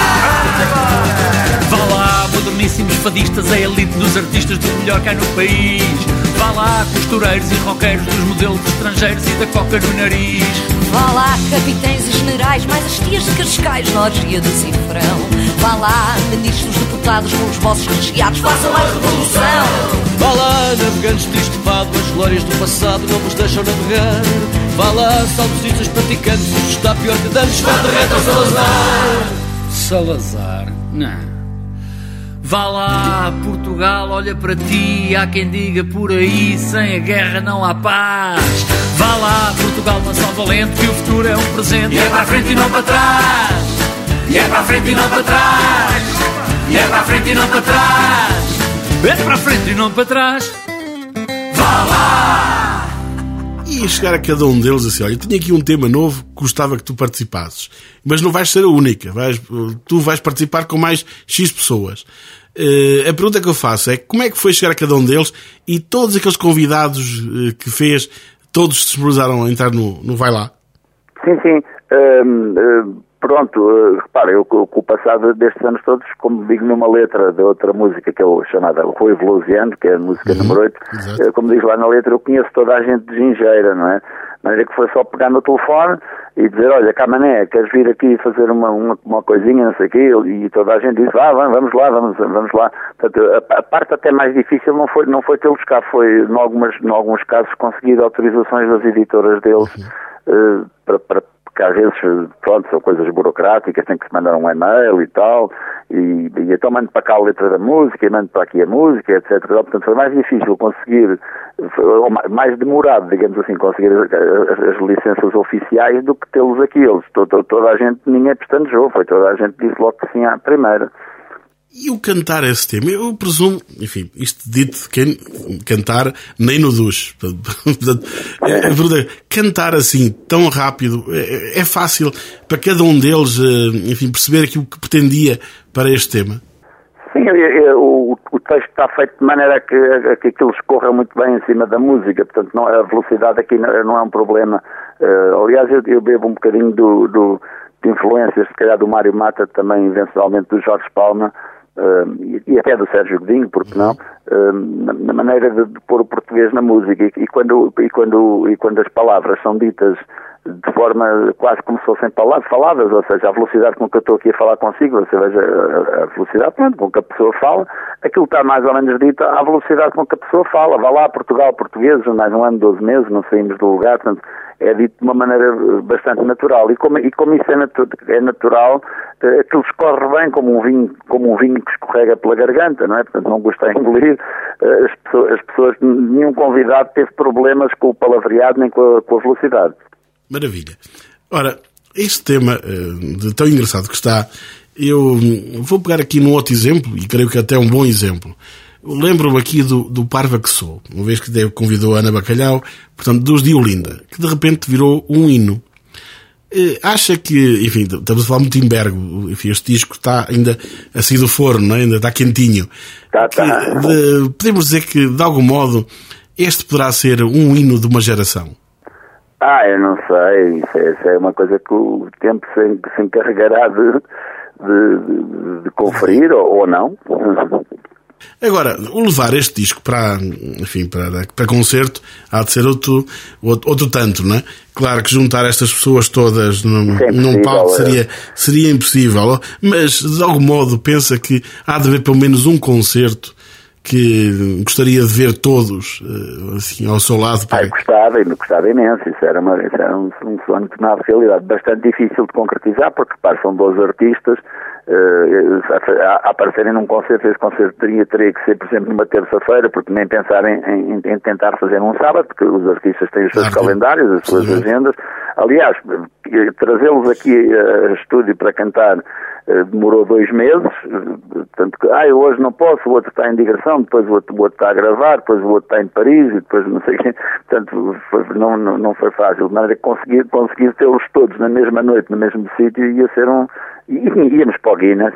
lá! Vá lá, moderníssimos fadistas, a elite dos artistas do melhor que há no país. Vá lá, costureiros e roqueiros dos modelos estrangeiros e da coca no nariz. Vá lá, capitães e generais, mais as tias de Cascais na orgia do cifrão. Vá lá, ministros, deputados, com os vossos recheados, façam mais revolução. Vá lá, navegantes de estupado, as glórias do passado não vos deixam navegar. Vá lá, saudosistas praticantes, isto está pior que danos, vá de reta ao Salazar. Salazar? Não. Vá lá, Portugal, olha para ti, há quem diga por aí, sem a guerra não há paz. Vá lá, Portugal, nação valente, que o futuro é um presente. E é para a frente e não para trás. E é para a frente e não para trás. E é para a frente e não para trás. É para a frente e não para trás. Vá lá! E chegar a cada um deles assim, olha, eu tenho aqui um tema novo, gostava que tu participasses. Mas não vais ser a única, tu vais participar com mais X pessoas. A pergunta que eu faço é, como é que foi chegar a cada um deles e todos aqueles convidados que fez, todos se disponibilizaram a entrar no Vai Lá? Sim. Pronto, repara, eu com o passado destes anos todos, como digo numa letra de outra música que é chamada Rui Veloziano, que é a música número 8, como diz lá na letra, eu conheço toda a gente de Gingeira, não é? De maneira que foi só pegar no telefone e dizer, olha, Camané, queres vir aqui fazer uma coisinha, não sei o quê, e toda a gente disse, vamos lá. Portanto, a parte até mais difícil não foi tê-los cá, foi, em alguns casos, conseguir autorizações das editoras deles, porque às vezes, pronto, são coisas burocráticas, tem que se mandar um e-mail e tal, e então mando para cá a letra da música, e mando para aqui a música, etc. Portanto, foi mais difícil conseguir, ou mais demorado, digamos assim, conseguir as licenças oficiais do que tê-los aqui. Toda a gente, ninguém pestanejou, foi toda a gente disse logo que sim à primeira. E o cantar esse tema, eu presumo, enfim, isto dito de quem cantar nem no duche. Cantar assim, tão rápido, é fácil para cada um deles, enfim, perceber aquilo que pretendia para este tema? Sim, o texto está feito de maneira que aquilo escorra muito bem em cima da música, portanto a velocidade aqui não é um problema. Aliás, eu bebo um bocadinho de influências, se calhar do Mário Mata, também eventualmente do Jorge Palma, e até do Sérgio Godinho, porque não, na maneira de pôr o português na música, e quando as palavras são ditas de forma quase como se fossem faladas, ou seja, a velocidade com que eu estou aqui a falar consigo, você veja a velocidade com que a pessoa fala, aquilo está mais ou menos dito à velocidade com que a pessoa fala. Vá lá, Portugal, português, mais um ano, 12 meses, não saímos do lugar, portanto, é dito de uma maneira bastante natural. E como isso é natural, aquilo escorre bem como um vinho que escorrega pela garganta, não é? Portanto, não custa a engolir. As pessoas, nenhum convidado teve problemas com o palavreado nem com a velocidade. Maravilha. Ora, este tema tão engraçado que está, eu vou pegar aqui num outro exemplo, e creio que até é um bom exemplo. lembro-me aqui do Parva que Sou, uma vez que convidou a Ana Bacalhau, portanto, dos de Olinda, que de repente virou um hino. Acha que, enfim, estamos a falar muito em Bergo, enfim, este disco está ainda a sair do forno, não é? Ainda está quentinho. Podemos dizer que, de algum modo, este poderá ser um hino de uma geração? Eu não sei, isso é uma coisa que o tempo se encarregará de conferir ou não. Agora, o levar este disco para concerto há de ser outro tanto, não é? Claro que juntar estas pessoas todas num palco seria impossível, mas de algum modo pensa que há de haver pelo menos um concerto que gostaria de ver todos assim, ao seu lado. Gostava imenso. Isso era um sonho que, na realidade, bastante difícil de concretizar, porque, são 12 artistas a aparecerem num concerto. Esse concerto teria que ser, por exemplo, numa terça-feira, porque nem pensar em tentar fazer num sábado, porque os artistas têm os seus calendários, as suas agendas. Aliás, trazê-los aqui a estúdio para cantar demorou 2 meses, tanto que hoje não posso, o outro está em digressão, depois o outro está a gravar, depois o outro está em Paris, e depois não sei o quê. Portanto, não foi fácil. De maneira que conseguir tê-los todos na mesma noite, no mesmo sítio, ia ser íamos para o Guinness.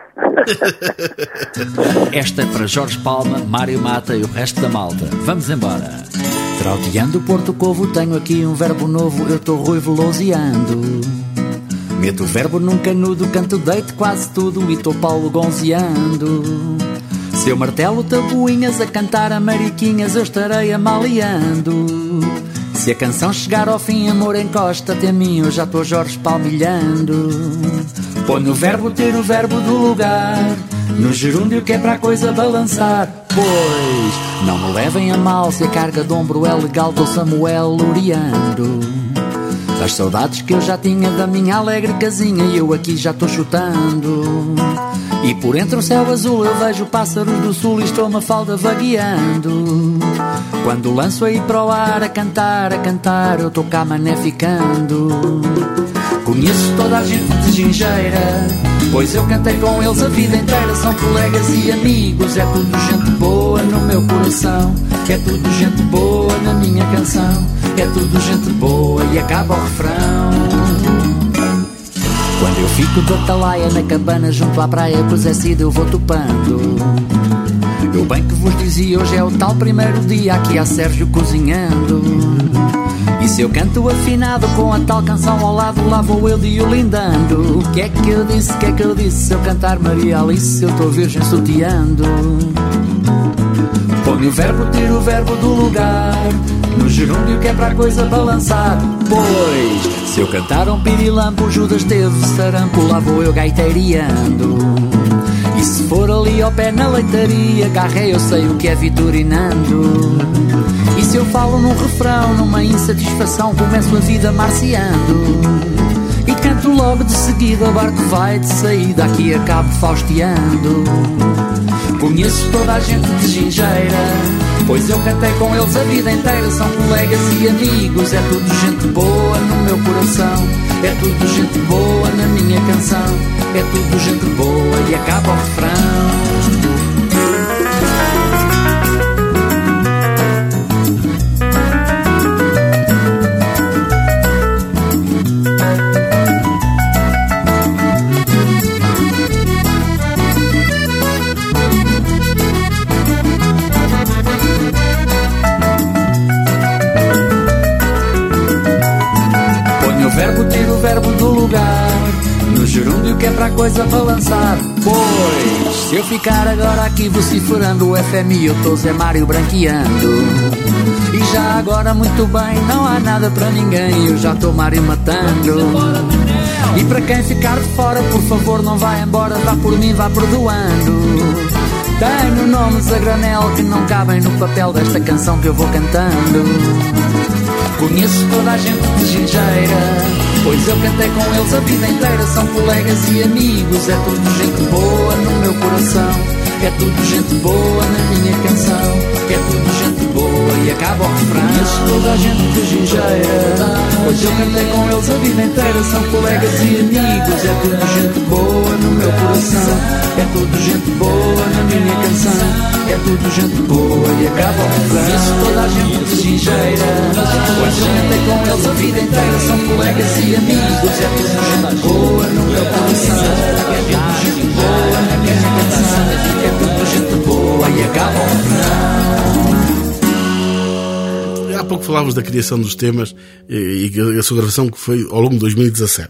Esta é para Jorge Palma, Mário Mata e o resto da malta. Vamos embora. Trauteando Porto Covo, tenho aqui um verbo novo, eu estou ruivo louseando. Meto o verbo num canudo, canto deito quase tudo e estou Paulo gonzeando. Se eu martelo tabuinhas a cantar a mariquinhas, eu estarei amaliando. Se a canção chegar ao fim, amor, encosta-te a mim, eu já estou Jorge palmilhando. Ponho o verbo, ter o verbo do lugar, no gerúndio que é para a coisa balançar. Pois, não me levem a mal, se a carga de ombro é legal, estou Samuel Luriando. As saudades que eu já tinha da minha alegre casinha e eu aqui já estou chutando. E por entre o céu azul eu vejo pássaros do sul e estou uma falda vagueando. Quando lanço aí para o ar a cantar, eu estou cá mané ficando. Conheço toda a gente de Gingeira, pois eu cantei com eles a vida inteira. São colegas e amigos, é tudo gente boa no meu coração. É tudo gente boa na minha canção. É tudo gente boa e acaba o refrão. Quando eu fico de atalaia na cabana junto à praia, pois é cedo eu vou topando. Eu bem que vos dizia, hoje é o tal primeiro dia, aqui há Sérgio cozinhando. E se eu canto afinado com a tal canção ao lado, lá vou eu de Olindando. O que é que eu disse, se eu cantar Maria Alice, eu estou virgem sorteando. Põe o verbo, tira o verbo do lugar, no gerúndio que é para a coisa balançar. Pois, se eu cantar um pirilampo, Judas teve sarampo, lá vou eu gaiteiriando. E se for ali ao pé na leitaria, garrei, eu sei o que é vitorinando. E se eu falo num refrão, numa insatisfação, começo a vida marciando. E canto logo de seguida, o barco vai de saída, aqui acabo fausteando. Conheço toda a gente de Gingeira, pois eu cantei com eles a vida inteira. São colegas e amigos, é tudo gente boa no meu coração. É tudo gente boa na minha canção. É tudo gente boa e acaba o refrão. Tiro o verbo do lugar, no gerúndio que é para a coisa balançar. Pois, se eu ficar agora aqui vociferando o FMI, eu estou Zé Mário branqueando. E já agora muito bem, não há nada para ninguém, eu já estou Mário matando. E para quem ficar de fora, por favor não vá embora, vá por mim, vá perdoando. Tenho nomes a granel que não cabem no papel desta canção que eu vou cantando. Conheço toda a gente de Gingeira, pois eu cantei com eles a vida inteira. São colegas e amigos, é tudo gente boa no meu coração. que é tudo gente boa na minha canção, que é tudo gente boa e acaba o refrão. Conheço toda a gente de Gingeira, pois eu cantei com eles a vida inteira. São colegas e amigos, é tudo gente boa no meu coração, é tudo gente boa na minha canção, é tudo gente boa e acaba o refrão. Conheço toda a gente de Gingeira, pois eu cantei com eles a vida inteira. São colegas e amigos, é tudo gente boa no meu coração, é tudo gente boa na minha canção, é tudo gente boa e acaba o refrão. Há pouco falávamos da criação dos temas e a sua gravação que foi ao longo de 2017.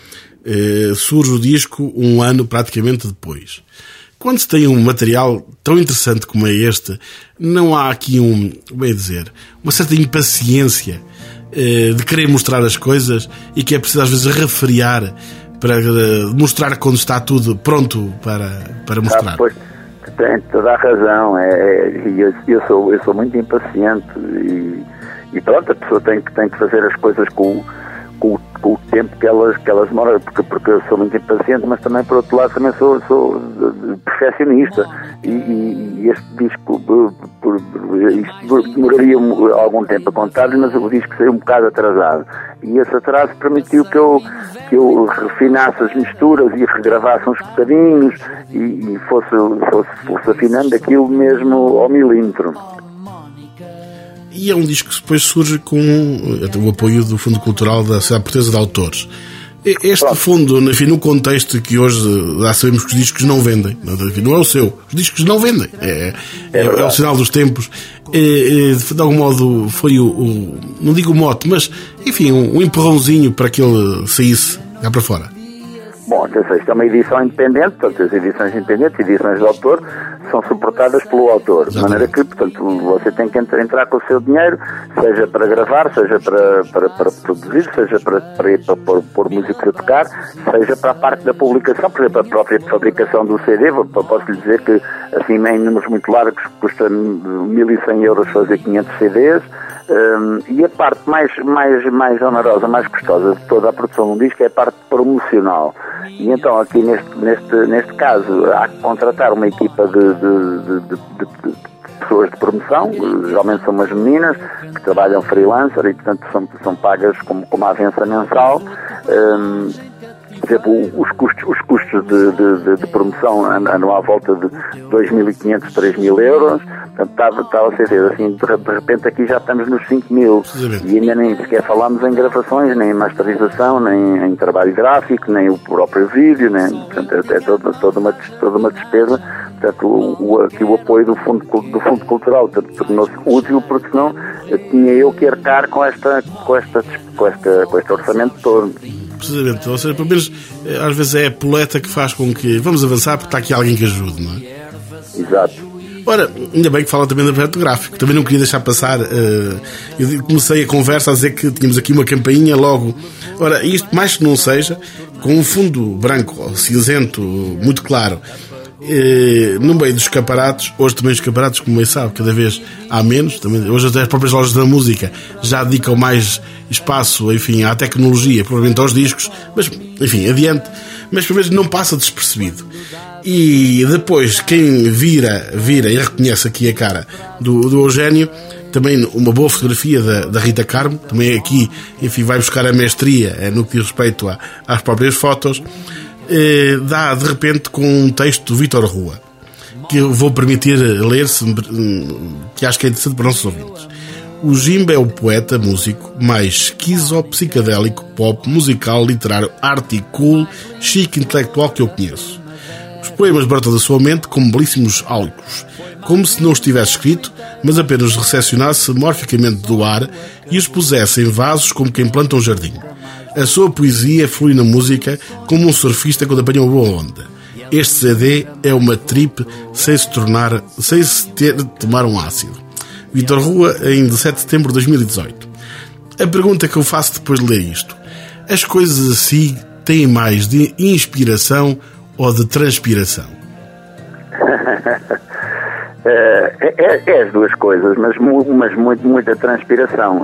Surge o disco um ano praticamente depois. Quando se tem um material tão interessante como é este, não há aqui uma certa impaciência de querer mostrar as coisas e que é preciso às vezes refriar para mostrar quando está tudo pronto para mostrar? Pois, tem toda a razão. Eu sou muito impaciente e pronto, a pessoa tem que fazer as coisas com o tempo que elas demoram, porque eu sou muito impaciente, mas também por outro lado também sou perfeccionista e este disco isto demoraria algum tempo a contar-lhe, mas o disco saiu um bocado atrasado e esse atraso permitiu que eu refinasse as misturas e regravasse uns bocadinhos e fosse afinando aquilo mesmo ao milímetro. E é um disco que depois surge com o apoio do Fundo Cultural da Sociedade Portuguesa de Autores. Este fundo, enfim, no contexto que hoje já sabemos que os discos não vendem, não é o seu, os discos não vendem, é o sinal dos tempos. De algum modo foi não digo o mote, mas enfim, um empurrãozinho para que ele saísse cá para fora. Bom, isto é uma edição independente, portanto, as edições independentes, edições de autor, são suportadas pelo autor, de maneira que, portanto, você tem que entrar com o seu dinheiro, seja para gravar, seja para produzir, seja para ir para pôr músicos a tocar, seja para a parte da publicação, por exemplo, a própria fabricação do CD. Posso lhe dizer que, assim, em números muito largos, custa 1.100 euros fazer 500 CDs. E a parte mais onerosa, mais custosa de toda a produção de um disco é a parte promocional. E então aqui neste caso há que contratar uma equipa de pessoas de promoção, geralmente são umas meninas que trabalham freelancer e portanto são pagas como avença mensal. Por exemplo, os custos de promoção andam à volta de 2.500, 3.000 euros. Portanto, estava a ser assim, de repente aqui já estamos nos 5.000 e ainda nem sequer falamos em gravações, nem em masterização, nem em trabalho gráfico, nem o próprio vídeo, nem, portanto, é toda uma despesa. Portanto, aqui o apoio do Fundo Cultural tornou-se útil, porque senão tinha eu que arcar com este orçamento todo. Precisamente, ou seja, pelo menos às vezes é a poleta que faz com que vamos avançar porque está aqui alguém que ajude, não é? Exato. Ora, ainda bem que fala também do projeto gráfico. Também não queria deixar passar. Eu comecei a conversa a dizer que tínhamos aqui uma campainha logo. Ora, isto mais que não seja, com um fundo branco, cinzento, muito claro, no meio dos escaparatos. Hoje também os escaparatos, como bem sabe, cada vez há menos. Também, hoje até as próprias lojas da música já dedicam mais espaço, enfim, à tecnologia, provavelmente aos discos. Mas, enfim, adiante. Mas pelo menos não passa despercebido. E depois quem vira e reconhece aqui a cara do Eugénio, também uma boa fotografia da Rita Carmo, também aqui, enfim, vai buscar a mestria no que diz respeito às próprias fotos. Dá de repente com um texto do Vítor Rua, que eu vou permitir ler-se, que acho que é interessante para os nossos ouvintes. O Jimba é o poeta, músico mais esquizo-psicadélico, pop, musical, literário, arte e cool, chique intelectual que eu conheço. Os poemas brotam da sua mente como belíssimos álcoos, como se não estivesse escrito, mas apenas recepcionasse morficamente do ar e os pusesse em vasos como quem planta um jardim. A sua poesia flui na música como um surfista quando apanha uma boa onda. Este CD é uma trip sem se ter de tomar um ácido. Vítor Rua, em 17 de setembro de 2018. A pergunta que eu faço depois de ler isto: as coisas assim têm mais de inspiração ou de transpiração? É as duas coisas, mas muita transpiração.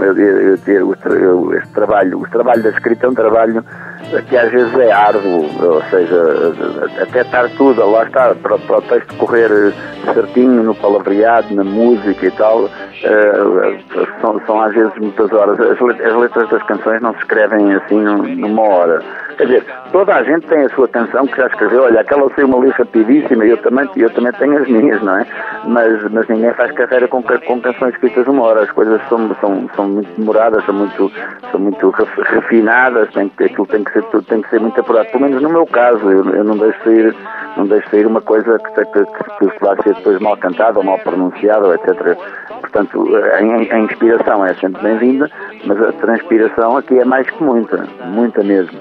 Este trabalho da escrita é um trabalho que às vezes é árduo, ou seja, até estar tudo, lá está, para o texto correr certinho no palavreado, na música e tal, são às vezes muitas horas. As letras das canções não se escrevem assim numa hora. Quer dizer, toda a gente tem a sua canção que já escreveu. Olha, aquela saiu uma lista rapidíssima, eu também tenho as minhas, não é? Mas ninguém faz carreira com canções escritas numa hora. As coisas são muito demoradas, são muito refinadas, aquilo tem que ser muito apurado. Pelo menos no meu caso, eu não deixo sair uma coisa que vai ser depois mal cantada ou mal pronunciada, etc. Portanto, a inspiração é sempre bem-vinda, mas a transpiração aqui é mais que muita mesmo.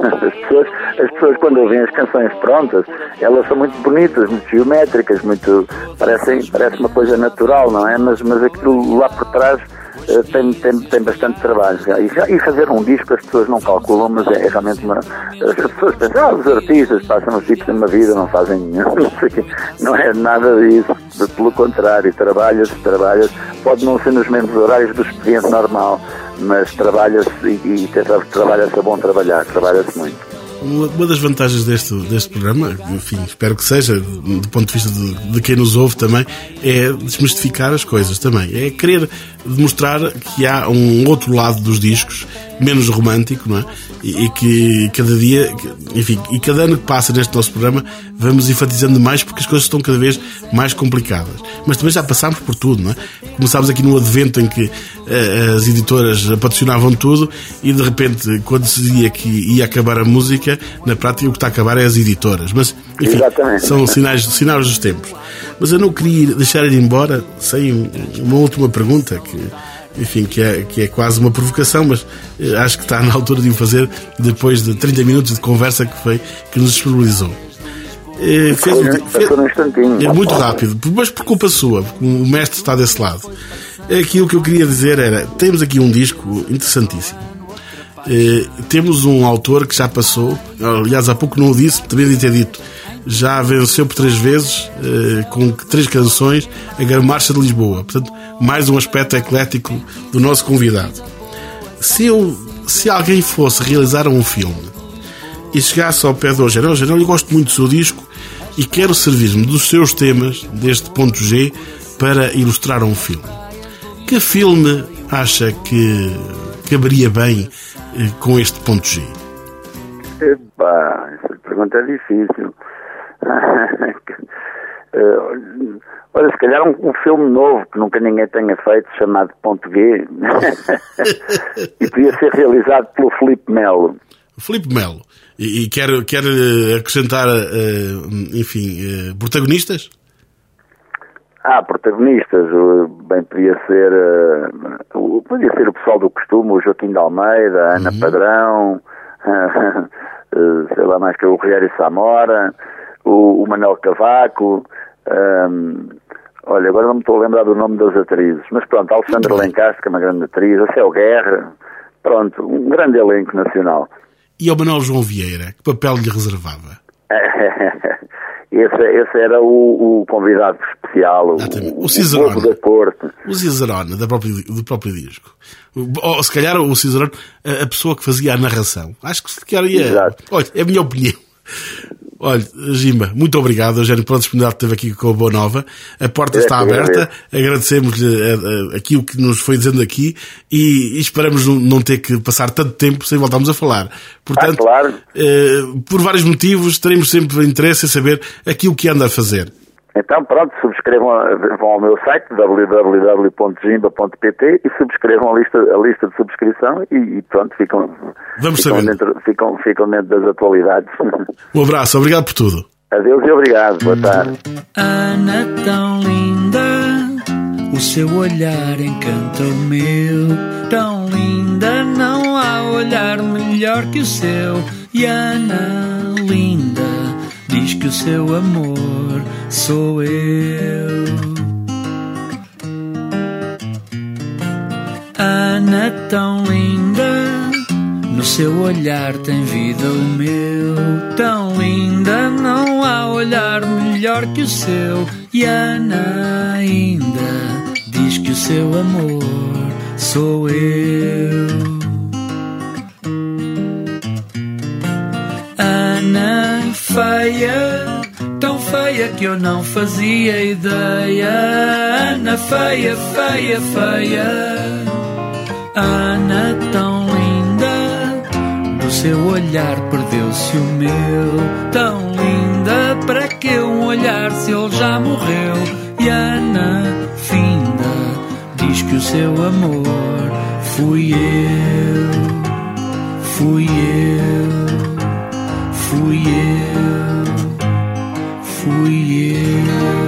As pessoas quando ouvem as canções prontas, elas são muito bonitas, muito geométricas, parece uma coisa natural, não é? Mas aquilo lá por trás tem bastante trabalho. E fazer um disco as pessoas não calculam, mas é realmente as pessoas pensam, os artistas passam os tipos de uma vida, não fazem nenhum, não é nada disso, pelo contrário, trabalha-se, pode não ser nos mesmos horários do expediente normal, mas trabalha-se e trabalha-se a bom trabalhar, trabalha-se muito. Uma das vantagens deste programa, enfim, espero que seja, do ponto de vista de quem nos ouve também, é desmistificar as coisas também. É querer demonstrar que há um outro lado dos discos, menos romântico, não é? E que cada dia, enfim, e cada ano que passa neste nosso programa, vamos enfatizando mais porque as coisas estão cada vez mais complicadas. Mas também já passámos por tudo, não é? Começámos aqui num advento em que as editoras patrocinavam tudo e de repente, quando se dizia que ia acabar a música, na prática o que está a acabar é as editoras. Mas, enfim, exatamente, são sinais dos tempos. Mas eu não queria deixar ir embora sem uma última pergunta que é quase uma provocação, mas acho que está na altura de o fazer depois de 30 minutos de conversa que nos disponibilizou. Passou um instantinho. É muito rápido, mas por culpa sua, porque o mestre está desse lado. Aquilo que eu queria dizer era, temos aqui um disco interessantíssimo. Temos um autor que já passou, aliás há pouco não o disse, também devia ter dito, já venceu por 3 vezes, com 3 canções, a Marcha de Lisboa. Portanto, mais um aspecto eclético do nosso convidado. Se alguém fosse realizar um filme e chegasse ao pé do Eugénio, eu gosto muito do seu disco e quero servir-me dos seus temas, deste ponto G, para ilustrar um filme. Que filme acha que caberia bem com este ponto G? Essa pergunta é difícil. Olha, se calhar um filme novo que nunca ninguém tenha feito, chamado Ponto G, e podia ser realizado pelo Filipe Melo. Filipe Melo. E quer acrescentar, enfim, protagonistas? Protagonistas, bem, podia ser o pessoal do costume, o Joaquim de Almeida, a Ana Padrão, sei lá mais que o Rogério Samora, o Manuel Cavaco, olha, agora não me estou a lembrar do nome das atrizes, mas pronto, a Alexandra Lencastre, que é uma grande atriz, a Céu Guerra, pronto, um grande elenco nacional. E ao Manuel João Vieira, que papel lhe reservava? Esse era o convidado especial, o Cicerone da corte. O Cicerone do próprio disco. Ou se calhar o Cicerone, a pessoa que fazia a narração. Acho que se calhar ia... Olha, é a minha opinião. Olha, Jimba, muito obrigado, Eugénio, pela disponibilidade que teve aqui com a Boa Nova. A porta está aberta. Agradecemos-lhe aquilo que nos foi dizendo aqui e esperamos não ter que passar tanto tempo sem voltarmos a falar. Portanto, claro. Por vários motivos, teremos sempre interesse em saber aquilo que anda a fazer. Então, pronto, vão ao meu site www.jimba.pt e subscrevam a lista de subscrição e pronto, ficam dentro das atualidades. Um abraço, obrigado por tudo. Adeus e obrigado, boa tarde. Ana tão linda, o seu olhar encanta o meu. Tão linda, não há olhar melhor que o seu. E Ana linda, diz que o seu amor sou eu. Ana tão linda, no seu olhar tem vida o meu. Tão linda, não há olhar melhor que o seu. E Ana ainda diz que o seu amor sou eu. Ana feia, tão feia que eu não fazia ideia. Ana feia, feia, feia. Ana tão linda, do seu olhar perdeu-se o meu. Tão linda, para que um olhar se ele já morreu? E Ana finda diz que o seu amor fui eu. Fui eu. Fui eu. Fui eu.